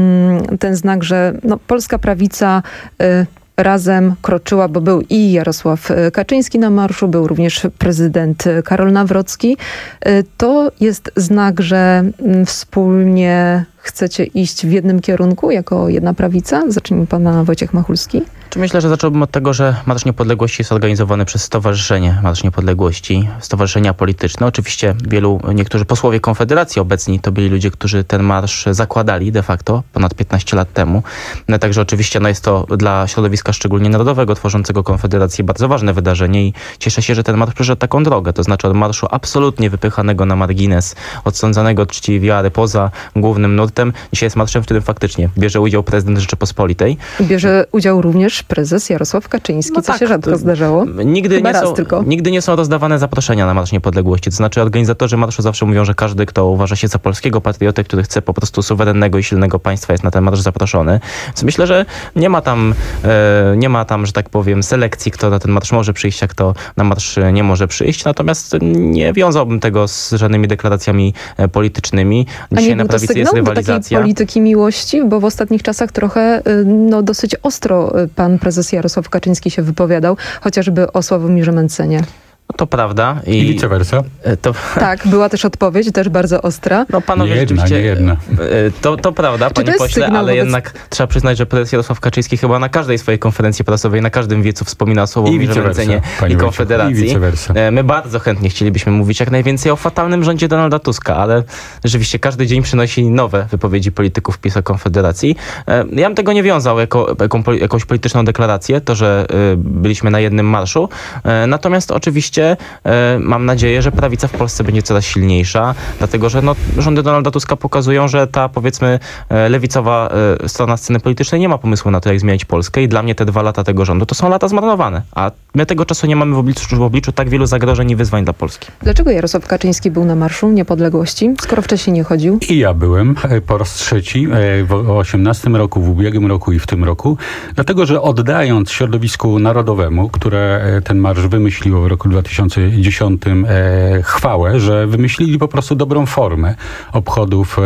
y, ten znak, że no, polska prawica y, razem kroczyła, bo był i Jarosław Kaczyński na marszu, był również prezydent Karol Nawrocki. Y, to jest znak, że y, wspólnie chcecie iść w jednym kierunku jako jedna prawica? Zacznijmy pana Wojciech Machulski. Czy myślę, że zacząłbym od tego, że Marsz Niepodległości jest organizowany przez Stowarzyszenie Marsz Niepodległości, stowarzyszenia polityczne. Oczywiście wielu, niektórzy posłowie Konfederacji obecni to byli ludzie, którzy ten marsz zakładali de facto ponad piętnaście lat temu. No, także oczywiście no, jest to dla środowiska szczególnie narodowego, tworzącego Konfederację bardzo ważne wydarzenie i cieszę się, że ten marsz przeszedł taką drogę. To znaczy od marszu absolutnie wypychanego na margines, odsądzanego od czci i wiary poza głównym nurtem. Dzisiaj jest marszem, w którym faktycznie bierze udział prezydent Rzeczypospolitej. Bierze udział również prezes Jarosław Kaczyński, No co tak, się rzadko to- zdarzało. Nigdy Chyba nie, raz są, tylko. nigdy nie są rozdawane zaproszenia na Marsz Niepodległości. To znaczy organizatorzy marszu zawsze mówią, że każdy, kto uważa się za polskiego patriotę, który chce po prostu suwerennego i silnego państwa, jest na ten marsz zaproszony. Więc myślę, że nie ma tam, e, nie ma tam, że tak powiem, selekcji, kto na ten marsz może przyjść, a kto na marsz nie może przyjść. Natomiast nie wiązałbym tego z żadnymi deklaracjami e, politycznymi. A Dzisiaj nie na był to prawicy jest sygnał do takiej rywalizacja. polityki miłości? Bo w ostatnich czasach trochę, y, no dosyć ostro y, pan prezes Jarosław Kaczyński się wypowiadał, chociażby o Sławomirze Mencenie. No to prawda. I vice versa. e, To, Tak, była też odpowiedź, też bardzo ostra. No panowie, Nie jedna, rzeczywiście, nie jedna. e, To, to prawda, Czy panie to jest pośle, sygnał ale wobec- jednak trzeba przyznać, że prezes Jarosław Kaczyński chyba na każdej swojej konferencji prasowej, na każdym wiecu wspomina słowo I vice versa, Mencenie panie i Wojciechu, Konfederacji. i vice versa. E, My bardzo chętnie chcielibyśmy mówić jak najwięcej o fatalnym rządzie Donalda Tuska, ale rzeczywiście każdy dzień przynosi nowe wypowiedzi polityków PiS o Konfederacji. E, Ja bym tego nie wiązał jako jaką, poli- jakąś polityczną deklarację, to, że e, byliśmy na jednym marszu. E, Natomiast oczywiście e, mam nadzieję, że prawica w Polsce będzie coraz silniejsza, dlatego że no, rządy Donalda Tuska pokazują, że ta powiedzmy e, lewicowa e, strona sceny politycznej nie ma pomysłu na to, jak zmieniać Polskę i dla mnie te dwa lata tego rządu to są lata zmarnowane, a my tego czasu nie mamy w obliczu, w obliczu tak wielu zagrożeń i wyzwań dla Polski. Dlaczego Jarosław Kaczyński był na Marszu Niepodległości, skoro wcześniej nie chodził? I ja byłem e, po raz trzeci e, w osiemnastym roku, w ubiegłym roku i w tym roku, dlatego że oddając środowisku narodowemu, które e, ten marsz wymyśliło w roku dwa tysiące dziesiątym e, chwałę, że wymyślili po prostu dobrą formę obchodów e,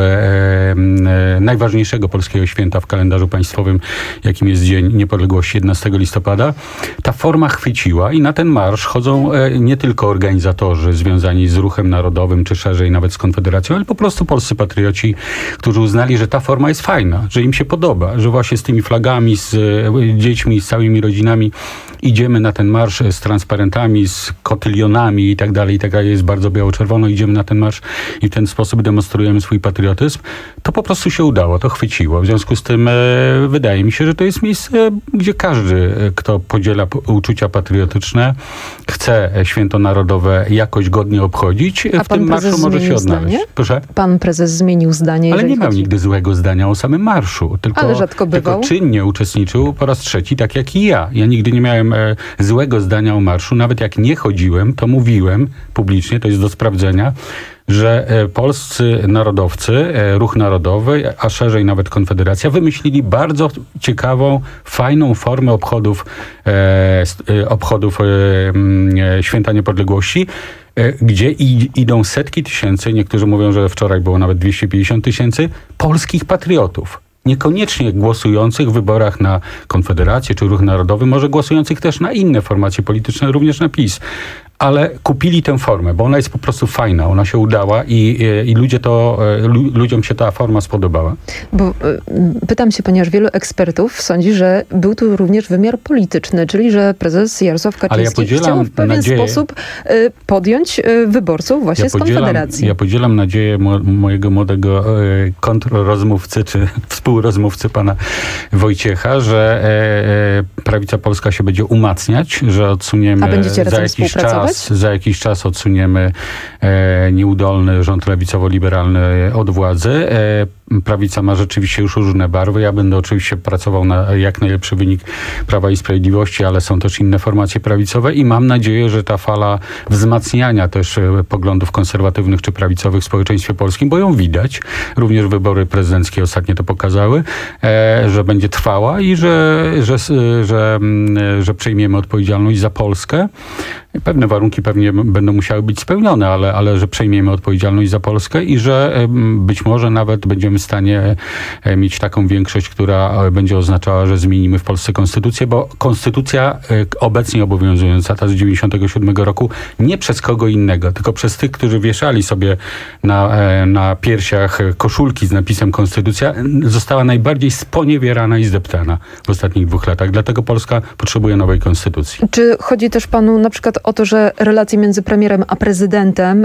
e, najważniejszego polskiego święta w kalendarzu państwowym, jakim jest Dzień Niepodległości jedenastego listopada. Ta forma chwyciła i na ten marsz chodzą e, nie tylko organizatorzy związani z ruchem narodowym, czy szerzej nawet z Konfederacją, ale po prostu polscy patrioci, którzy uznali, że ta forma jest fajna, że im się podoba, że właśnie z tymi flagami, z e, dziećmi, z całymi rodzinami idziemy na ten marsz z transparentami, z kotylionami i tak dalej, i tak dalej, jest bardzo biało-czerwono, idziemy na ten marsz i w ten sposób demonstrujemy swój patriotyzm. To po prostu się udało, to chwyciło. W związku z tym e, wydaje mi się, że to jest miejsce, gdzie każdy, e, kto podziela p- uczucia patriotyczne, chce e, święto narodowe jakoś godnie obchodzić, A w pan tym marszu prezes może się zmienił odnaleźć. zdanie? Proszę? Pan prezes zmienił zdanie, Ale jeżeli nie miał chodzi... nigdy złego zdania o samym marszu, tylko, Ale rzadko bywał. tylko czynnie uczestniczył po raz trzeci, tak jak i ja. Ja nigdy nie miałem e, złego zdania o marszu, nawet jak nie chodziłem, to mówiłem publicznie, to jest do sprawdzenia, że e, polscy narodowcy, e, ruch narodowy, a szerzej nawet Konfederacja, wymyślili bardzo ciekawą, fajną formę obchodów, e, st- e, obchodów e, m, e, Święta Niepodległości, e, gdzie i, idą setki tysięcy, niektórzy mówią, że wczoraj było nawet dwieście pięćdziesiąt tysięcy, polskich patriotów. Niekoniecznie głosujących w wyborach na Konfederację czy Ruch Narodowy, może głosujących też na inne formacje polityczne, również na PiS. ale kupili tę formę, bo ona jest po prostu fajna, ona się udała i, i ludzie to, lu, ludziom się ta forma spodobała. Bo y, pytam się, ponieważ wielu ekspertów sądzi, że był tu również wymiar polityczny, czyli że prezes Jarosław Kaczyński ja chciał w pewien nadzieję, sposób y, podjąć y, wyborców właśnie ja z Konfederacji. Ja podzielam nadzieję mo, mojego młodego y, kontrrozmówcy, czy współrozmówcy pana Wojciecha, że y, y, Prawica Polska się będzie umacniać, że odsuniemy A będziecie za razem jakiś czas, za jakiś czas odsuniemy e, nieudolny rząd lewicowo-liberalny od władzy. E, prawica ma rzeczywiście już różne barwy. Ja będę oczywiście pracował na jak najlepszy wynik Prawa i Sprawiedliwości, ale są też inne formacje prawicowe i mam nadzieję, że ta fala wzmacniania też e, poglądów konserwatywnych czy prawicowych w społeczeństwie polskim, bo ją widać, również wybory prezydenckie ostatnio to pokazały, e, że będzie trwała i że, że, że, że, że przejmiemy odpowiedzialność za Polskę. Pewne warunki pewnie będą musiały być spełnione, ale, ale że przejmiemy odpowiedzialność za Polskę i że być może nawet będziemy w stanie mieć taką większość, która będzie oznaczała, że zmienimy w Polsce konstytucję, bo konstytucja obecnie obowiązująca, ta z dziewięćdziesiątego siódmego roku, nie przez kogo innego, tylko przez tych, którzy wieszali sobie na, na piersiach koszulki z napisem konstytucja, została najbardziej sponiewierana i zdeptana w ostatnich dwóch latach. Dlatego Polska potrzebuje nowej konstytucji. Czy chodzi też panu na przykład o to, że relacje między premierem a prezydentem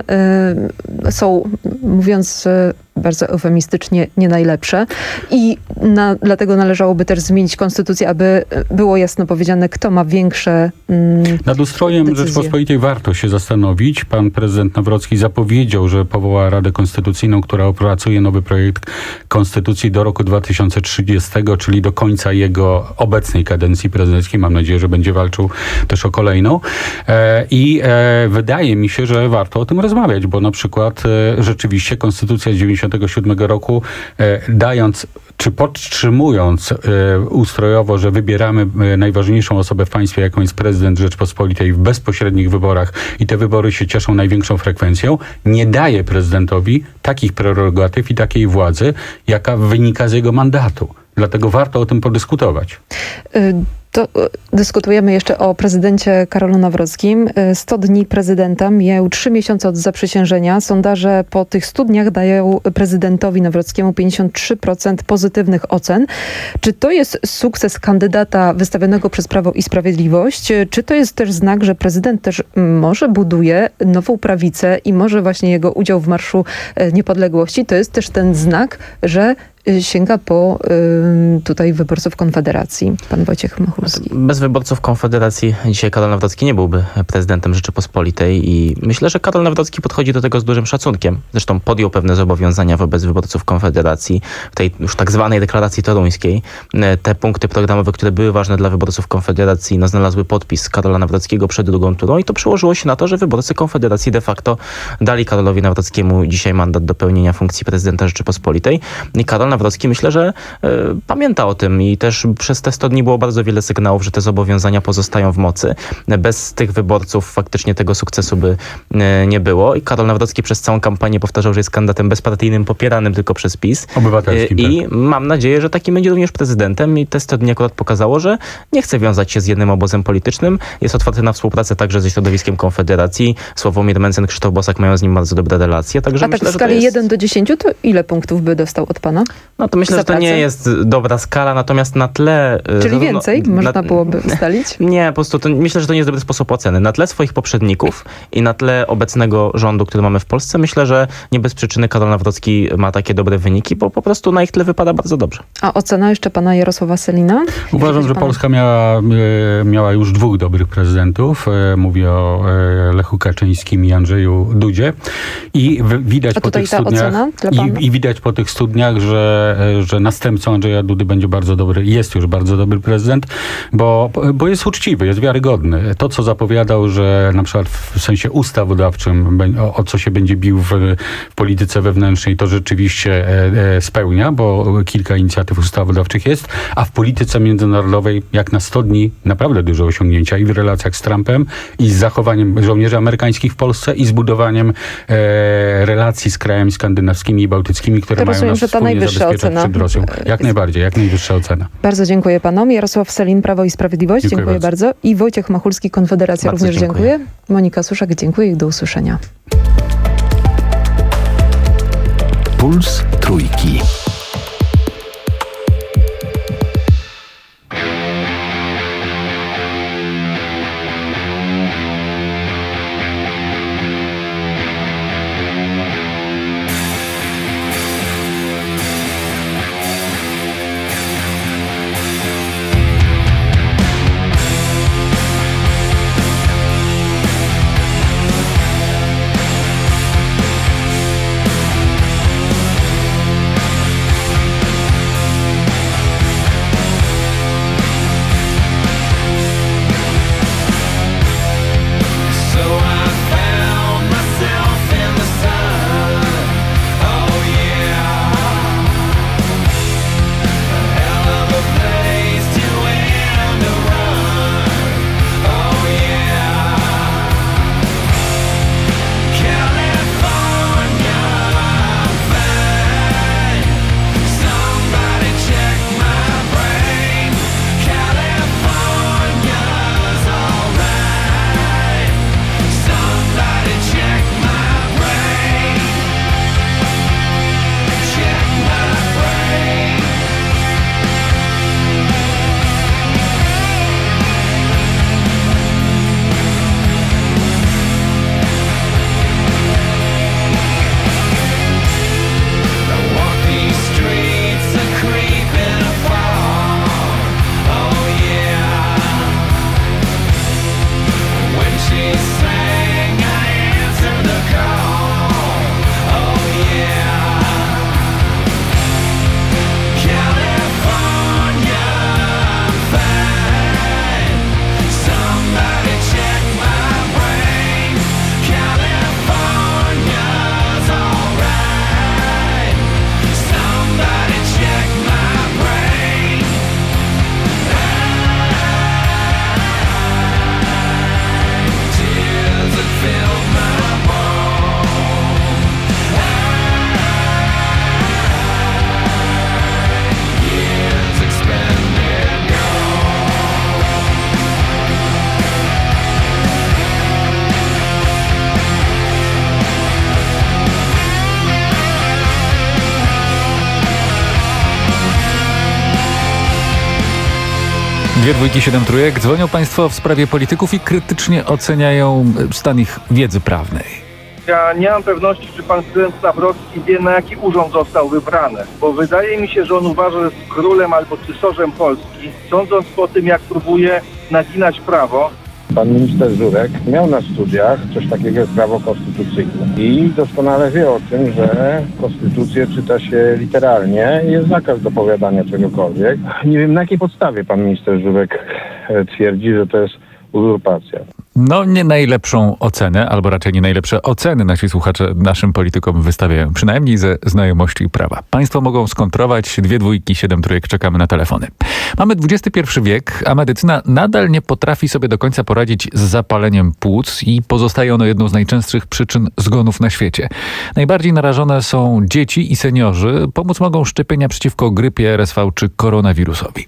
y, są, mówiąc y, bardzo eufemistycznie, nie najlepsze i na, dlatego należałoby też zmienić konstytucję, aby było jasno powiedziane, kto ma większe mm, Nad ustrojem decyzje. Rzeczpospolitej warto się zastanowić. Pan prezydent Nawrocki zapowiedział, że powoła Radę Konstytucyjną, która opracuje nowy projekt konstytucji do roku dwa tysiące trzydziestego, czyli do końca jego obecnej kadencji prezydenckiej. Mam nadzieję, że będzie walczył też o kolejną. E, I e, wydaje mi się, że warto o tym rozmawiać, bo na przykład e, rzeczywiście konstytucja z dziewięćdziesiątego siódmego roku, e, dając czy podtrzymując e, ustrojowo, że wybieramy e, najważniejszą osobę w państwie, jaką jest prezydent Rzeczpospolitej w bezpośrednich wyborach i te wybory się cieszą największą frekwencją, nie daje prezydentowi takich prerogatyw i takiej władzy, jaka wynika z jego mandatu. Dlatego warto o tym podyskutować. Y- To dyskutujemy jeszcze o prezydencie Karolu Nawrockim. sto dni prezydenta, mijają trzy miesiące od zaprzysiężenia. Sondaże po tych stu dniach dają prezydentowi Nawrockiemu pięćdziesiąt trzy procent pozytywnych ocen. Czy to jest sukces kandydata wystawionego przez Prawo i Sprawiedliwość? Czy to jest też znak, że prezydent też może buduje nową prawicę i może właśnie jego udział w Marszu Niepodległości to jest też ten znak, że sięga po y, tutaj wyborców Konfederacji. Pan Wojciech Machulski. Bez wyborców Konfederacji dzisiaj Karol Nawrocki nie byłby prezydentem Rzeczypospolitej i myślę, że Karol Nawrocki podchodzi do tego z dużym szacunkiem. Zresztą podjął pewne zobowiązania wobec wyborców Konfederacji w tej już tak zwanej deklaracji toruńskiej. Te punkty programowe, które były ważne dla wyborców Konfederacji, no, znalazły podpis Karola Nawrockiego przed drugą turą i to przełożyło się na to, że wyborcy Konfederacji de facto dali Karolowi Nawrockiemu dzisiaj mandat do pełnienia funkcji prezydenta Rzeczypospolitej. I Karol Nawrocki myślę, że y, pamięta o tym i też przez te sto dni było bardzo wiele sygnałów, że te zobowiązania pozostają w mocy. Bez tych wyborców faktycznie tego sukcesu by y, nie było. I Karol Nawrocki przez całą kampanię powtarzał, że jest kandydatem bezpartyjnym, popieranym tylko przez PiS. Obywatelskim, y, I tak. mam nadzieję, że takim będzie również prezydentem i te sto dni akurat pokazało, że nie chce wiązać się z jednym obozem politycznym. Jest otwarty na współpracę także ze środowiskiem Konfederacji. Sławomir Mencen, Krzysztof Bosak mają z nim bardzo dobre relacje. Także A tak myślę, w skali że to jest... jeden do dziesięciu to ile punktów by dostał od pana? No to myślę, Za że to pracę? nie jest dobra skala, natomiast na tle... Czyli no, więcej no, można na, byłoby ustalić? Nie, po prostu to, myślę, że to nie jest dobry sposób oceny. Na tle swoich poprzedników i na tle obecnego rządu, który mamy w Polsce, myślę, że nie bez przyczyny Karol Nawrocki ma takie dobre wyniki, bo po prostu na ich tle wypada bardzo dobrze. A ocena jeszcze pana Jarosława Sellina? Uważam, że pana... Polska miała, e, miała już dwóch dobrych prezydentów. E, mówię o e, Lechu Kaczyńskim i Andrzeju Dudzie. I w, widać A po tutaj tych ta studniach, ocena dla pana? i, i widać po tych studniach, że, e, że następcą Andrzeja Dudy będzie bardzo dobry, jest już bardzo dobry prezydent, bo, bo jest uczciwy, jest wiarygodny. To, co zapowiadał, że na przykład w sensie ustawodawczym, o, o co się będzie bił w, w polityce wewnętrznej, to rzeczywiście e, e, spełnia, bo kilka inicjatyw ustawodawczych jest, a w polityce międzynarodowej jak na sto dni naprawdę duże osiągnięcia i w relacjach z Trumpem, i z zachowaniem żołnierzy amerykańskich w Polsce, i z budowaniem e, relacji z krajami skandynawskimi i bałtyckimi, które To mają rozumiem, nas że ta wspólnie najwyższa zabezpieczać ocena. przed Rosją. Jak najbardziej, jak najwyższa ocena. Bardzo dziękuję panom. Jarosław Sellin Korwin, Prawo i Sprawiedliwość. Dziękuję Dziękuję bardzo. bardzo. I Wojciech Machulski, Konfederacja, Bardzo również dziękuję. dziękuję. Monika Suszak, dziękuję i do usłyszenia. Puls Trójki. Dwie dwójki, siedem trójek. Dzwonią Państwo w sprawie polityków i krytycznie oceniają stan ich wiedzy prawnej. Ja nie mam pewności, czy pan prezydent Nawrocki wie, na jaki urząd został wybrany, bo wydaje mi się, że on uważa, że jest królem albo cesarzem Polski, sądząc po tym, jak próbuje naginać prawo. Pan minister Żurek miał na studiach coś takiego jak prawo konstytucyjne i doskonale wie o tym, że konstytucję czyta się literalnie i jest zakaz dopowiadania czegokolwiek. Nie wiem, na jakiej podstawie pan minister Żurek twierdzi, że to jest uzurpacja. No nie najlepszą ocenę, albo raczej nie najlepsze oceny nasi słuchacze naszym politykom wystawiają, przynajmniej ze znajomości prawa. Państwo mogą skontrować, dwie dwójki, siedem trójek, czekamy na telefony. Mamy dwudziesty pierwszy wiek, a medycyna nadal nie potrafi sobie do końca poradzić z zapaleniem płuc i pozostaje ono jedną z najczęstszych przyczyn zgonów na świecie. Najbardziej narażone są dzieci i seniorzy. Pomóc mogą szczepienia przeciwko grypie, R S V czy koronawirusowi.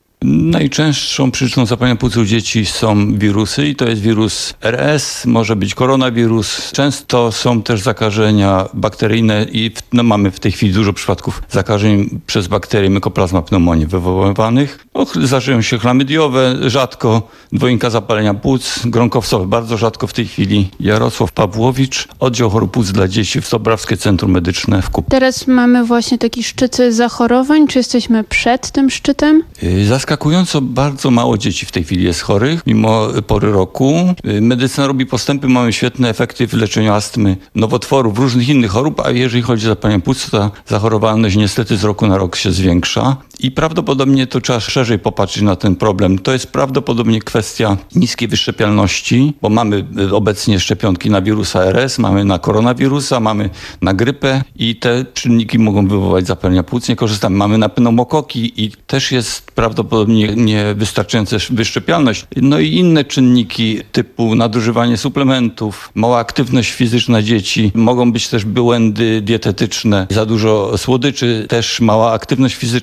Najczęstszą przyczyną zapalenia płuc u dzieci są wirusy i to jest wirus R S, może być koronawirus. Często są też zakażenia bakteryjne i w, no mamy w tej chwili dużo przypadków zakażeń przez bakterie Mycoplasma pneumoniae wywoływanych. No, zdarzają się chlamydiowe, rzadko dwojnika zapalenia płuc, gronkowcowe bardzo rzadko w tej chwili. Jarosław Pawłowicz, Oddział Chorób Płuc dla Dzieci w Stobrawskie Centrum Medyczne w Kupie. Teraz mamy właśnie taki szczyt zachorowań. Czy jesteśmy przed tym szczytem? Zaskakująco bardzo mało dzieci w tej chwili jest chorych, mimo pory roku. Medycyna robi postępy, mamy świetne efekty w leczeniu astmy, nowotworów, różnych innych chorób, a jeżeli chodzi o zapalenie płuc, to ta zachorowalność niestety z roku na rok się zwiększa. I prawdopodobnie to trzeba szerzej popatrzeć na ten problem. To jest prawdopodobnie kwestia niskiej wyszczepialności, bo mamy obecnie szczepionki na wirusa R S, mamy na koronawirusa, mamy na grypę i te czynniki mogą wywołać zapalenia płuc. Nie korzystamy. Mamy na pneumokoki i też jest prawdopodobnie niewystarczająca wyszczepialność. No i inne czynniki typu nadużywanie suplementów, mała aktywność fizyczna dzieci, mogą być też błędy dietetyczne, za dużo słodyczy, też mała aktywność fizyczna.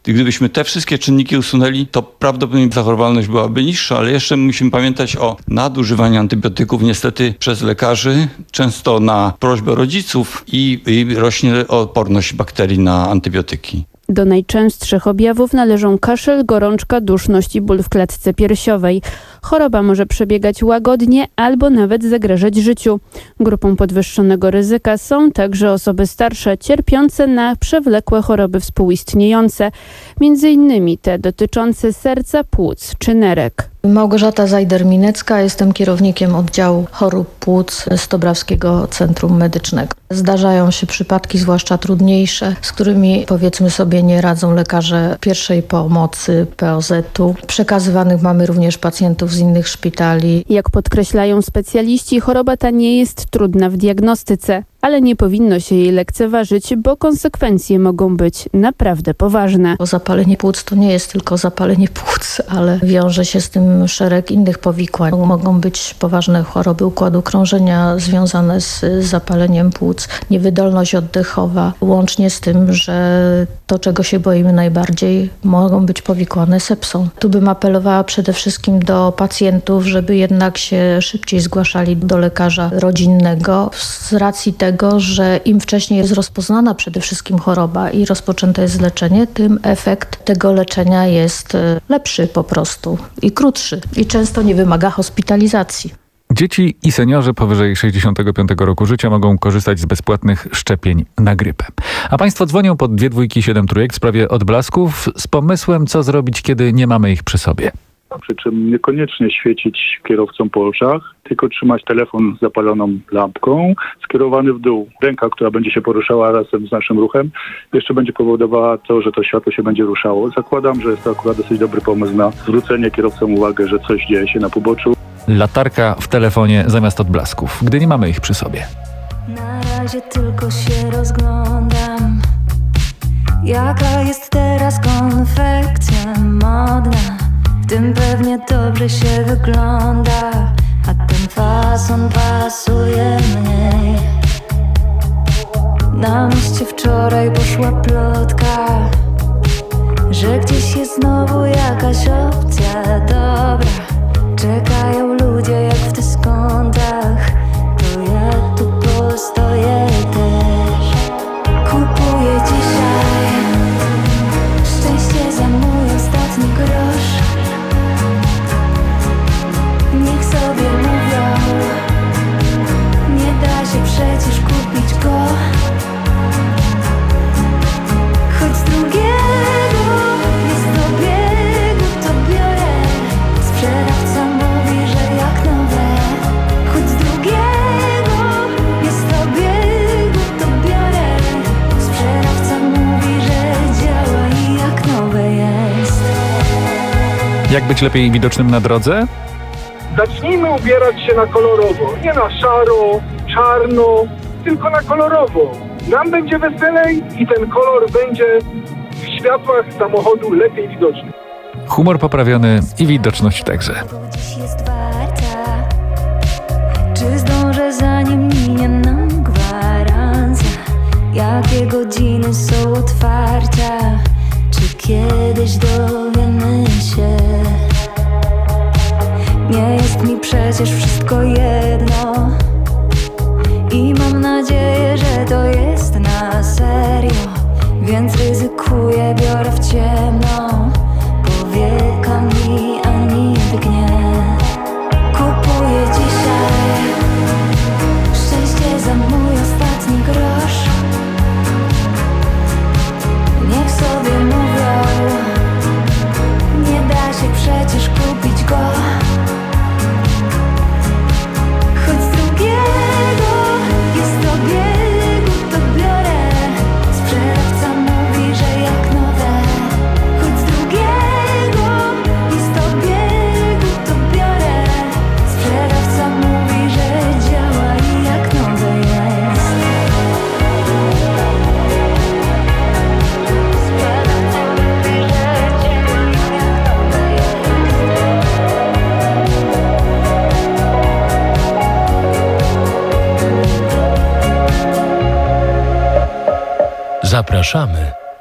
Gdybyśmy te wszystkie czynniki usunęli, to prawdopodobnie zachorowalność byłaby niższa, ale jeszcze musimy pamiętać o nadużywaniu antybiotyków niestety przez lekarzy, często na prośbę rodziców i, i rośnie odporność bakterii na antybiotyki. Do najczęstszych objawów należą kaszel, gorączka, duszność i ból w klatce piersiowej. Choroba może przebiegać łagodnie albo nawet zagrażać życiu. Grupą podwyższonego ryzyka są także osoby starsze cierpiące na przewlekłe choroby współistniejące, między innymi te dotyczące serca, płuc czy nerek. Małgorzata Zajder-Minecka, jestem kierownikiem oddziału chorób płuc Stobrawskiego Centrum Medycznego. Zdarzają się przypadki, zwłaszcza trudniejsze, z którymi powiedzmy sobie nie radzą lekarze pierwszej pomocy, P O Z-u. Przekazywanych mamy również pacjentów z innych szpitali. Jak podkreślają specjaliści, choroba ta nie jest trudna w diagnostyce, ale nie powinno się jej lekceważyć, bo konsekwencje mogą być naprawdę poważne. Zapalenie płuc to nie jest tylko zapalenie płuc, ale wiąże się z tym szereg innych powikłań. Mogą być poważne choroby układu krążenia związane z zapaleniem płuc, niewydolność oddechowa, łącznie z tym, że to, czego się boimy najbardziej, mogą być powikłane sepsą. Tu bym apelowała przede wszystkim do pacjentów, żeby jednak się szybciej zgłaszali do lekarza rodzinnego z racji tego, że im wcześniej jest rozpoznana przede wszystkim choroba i rozpoczęte jest leczenie, tym efekt tego leczenia jest lepszy po prostu i krótszy i często nie wymaga hospitalizacji. Dzieci i seniorzy powyżej sześćdziesiątego piątego roku życia mogą korzystać z bezpłatnych szczepień na grypę. A państwo dzwonią pod dwie dwójki siedem trójek w sprawie odblasków z pomysłem, co zrobić, kiedy nie mamy ich przy sobie. Przy czym niekoniecznie świecić kierowcom po oczach, tylko trzymać telefon z zapaloną lampką, skierowany w dół. Ręka, która będzie się poruszała razem z naszym ruchem, jeszcze będzie powodowała to, że to światło się będzie ruszało. Zakładam, że jest to akurat dosyć dobry pomysł na zwrócenie kierowcom uwagi, że coś dzieje się na poboczu. Latarka w telefonie zamiast odblasków, gdy nie mamy ich przy sobie. Na razie tylko się rozglądam, jaka jest teraz konfekcja modna. W tym pewnie dobrze się wygląda, a ten fason pasuje mniej. Na mieście wczoraj poszła plotka, że gdzieś jest znowu jakaś opcja dobra. Czekają ludzie jak w dyskontach, to ja tu postoję też. Kupuję dzisiaj szczęście za mój ostatni grosz. Niech sobie mówią, nie da się przecież kupić go. Choć z drugiego jest do biegu, to biorę. Sprzedawca mówi, że jak nowe. Choć z drugiego jest do biegu, to biorę. Sprzedawca mówi, że działa i jak nowe jest. Jak być lepiej widocznym na drodze? Zacznijmy ubierać się na kolorowo. Nie na szaro, czarno, tylko na kolorowo. Nam będzie weselej i ten kolor będzie w światłach samochodu lepiej widoczny. Humor poprawiony i widoczność także. Dziś jest warta. Czy zdążę zanim minie nam gwarancja? Jakie godziny są otwarcia? Czy kiedyś dowiemy się? Nie jest mi przecież wszystko jedno i mam nadzieję, że to jest na serio, więc ryzykuję, biorę w ciemno, powieka mi ani drgnie. Kupuję dzisiaj szczęście za mój ostatni grosz. Niech sobie mówią, nie da się przecież kupić go. Zapraszamy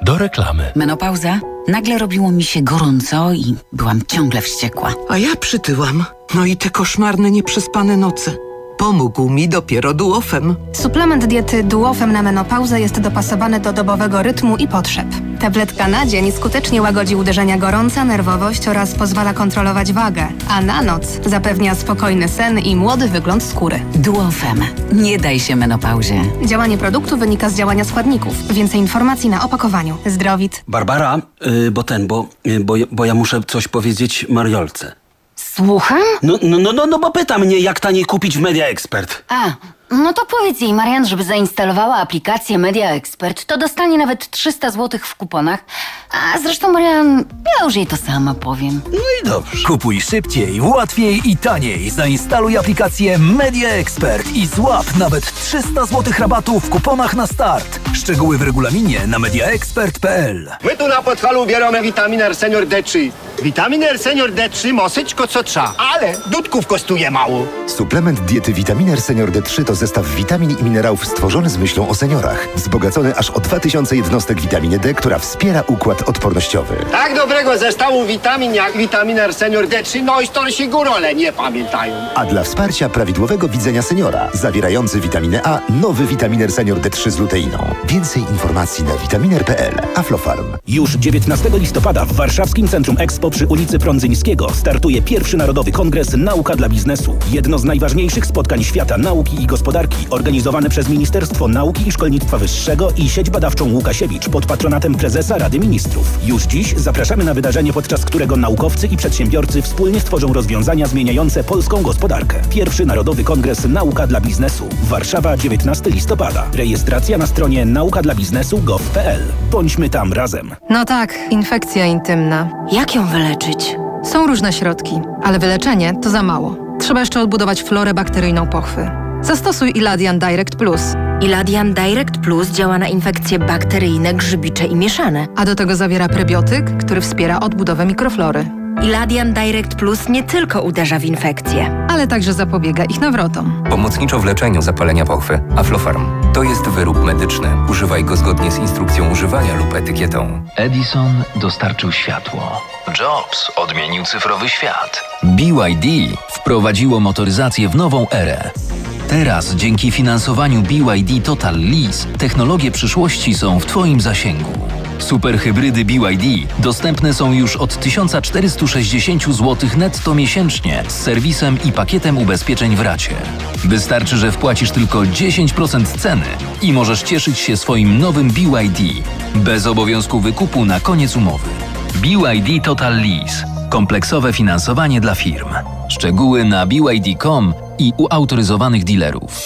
do reklamy. Menopauza? Nagle robiło mi się gorąco i byłam ciągle wściekła. A ja przytyłam. No i te koszmarne, nieprzespane noce. Pomógł mi dopiero Duofem. Suplement diety Duofem na menopauzę jest dopasowany do dobowego rytmu i potrzeb. Tabletka na dzień skutecznie łagodzi uderzenia gorąca, nerwowość oraz pozwala kontrolować wagę, a na noc zapewnia spokojny sen i młody wygląd skóry. Duofem. Nie daj się menopauzie. Działanie produktu wynika z działania składników. Więcej informacji na opakowaniu. Zdrowit. Barbara, yy, bo ten, bo, yy, bo, bo ja muszę coś powiedzieć Mariolce. Słucham? No, no, no, no, no bo pyta mnie, jak taniej kupić w Media Expert. A, no to powiedz jej, Marian, żeby zainstalowała aplikację Media Expert, to dostanie nawet trzysta złotych w kuponach. A zresztą, Marian, ja już jej to sama powiem. No i dobrze. Kupuj szybciej, łatwiej i taniej. Zainstaluj aplikację Media Expert i złap nawet trzysta złotych rabatu w kuponach na start. Szczegóły w regulaminie na mediaexpert kropka p l. My tu na Podhalu bierzemy witaminę Senior D trzy. Witaminę Senior D trzy ma wszystko co trzeba, ale dudków kosztuje mało. Suplement diety Vitaminer Senior D trzy to zestaw witamin i minerałów stworzony z myślą o seniorach. Wzbogacony aż o dwa tysiące jednostek witaminy D, która wspiera układ odpornościowy. Tak dobrego zestawu witamin jak Vitaminer Senior D trzy, no i starsi górole nie pamiętają. A dla wsparcia prawidłowego widzenia seniora, zawierający witaminę A, nowy Vitaminer Senior D trzy z luteiną. Więcej informacji na vitaminer kropka p l. Aflofarm. Już dziewiętnastego listopada w warszawskim Centrum Expo przy ulicy Prądzyńskiego startuje pierwszy Narodowy Kongres Nauka dla Biznesu. Jedno z najważniejszych spotkań świata nauki i gospodarki, organizowane przez Ministerstwo Nauki i Szkolnictwa Wyższego i Sieć Badawczą Łukasiewicz pod patronatem prezesa Rady Ministrów. Już dziś zapraszamy na wydarzenie, podczas którego naukowcy i przedsiębiorcy wspólnie stworzą rozwiązania zmieniające polską gospodarkę. Pierwszy Narodowy Kongres Nauka dla Biznesu. Warszawa, dziewiętnastego listopada. Rejestracja na stronie nauka dla biznesu kropka gov kropka p l. Bądźmy tam razem. No tak, infekcja intymna. Jak ją wyleczyć? Są różne środki, ale wyleczenie to za mało. Trzeba jeszcze odbudować florę bakteryjną pochwy. Zastosuj Iladian Direct Plus. Iladian Direct Plus działa na infekcje bakteryjne, grzybicze i mieszane. A do tego zawiera prebiotyk, który wspiera odbudowę mikroflory. Iladian Direct Plus nie tylko uderza w infekcje, ale także zapobiega ich nawrotom. Pomocniczo w leczeniu zapalenia pochwy. Aflofarm. To jest wyrób medyczny. Używaj go zgodnie z instrukcją używania lub etykietą. Edison dostarczył światło. Jobs odmienił cyfrowy świat. B Y D wprowadziło motoryzację w nową erę. Teraz dzięki finansowaniu B Y D Total Lease technologie przyszłości są w Twoim zasięgu. Superhybrydy B Y D dostępne są już od tysiąc czterysta sześćdziesiąt złotych netto miesięcznie z serwisem i pakietem ubezpieczeń w racie. Wystarczy, że wpłacisz tylko dziesięć procent ceny i możesz cieszyć się swoim nowym B Y D bez obowiązku wykupu na koniec umowy. B Y D Total Lease. Kompleksowe finansowanie dla firm. Szczegóły na b y d kropka com i u autoryzowanych dealerów.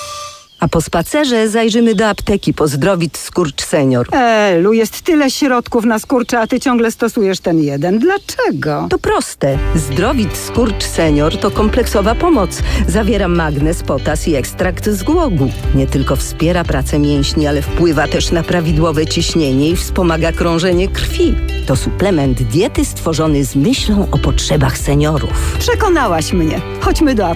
A po spacerze zajrzymy do apteki po Zdrowit Skurcz Senior. Elu, jest tyle środków na skurcze, a ty ciągle stosujesz ten jeden. Dlaczego? To proste. Zdrowit Skurcz Senior to kompleksowa pomoc. Zawiera magnez, potas i ekstrakt z głogu. Nie tylko wspiera pracę mięśni, ale wpływa też na prawidłowe ciśnienie i wspomaga krążenie krwi. To suplement diety stworzony z myślą o potrzebach seniorów. Przekonałaś mnie. Chodźmy do apteki.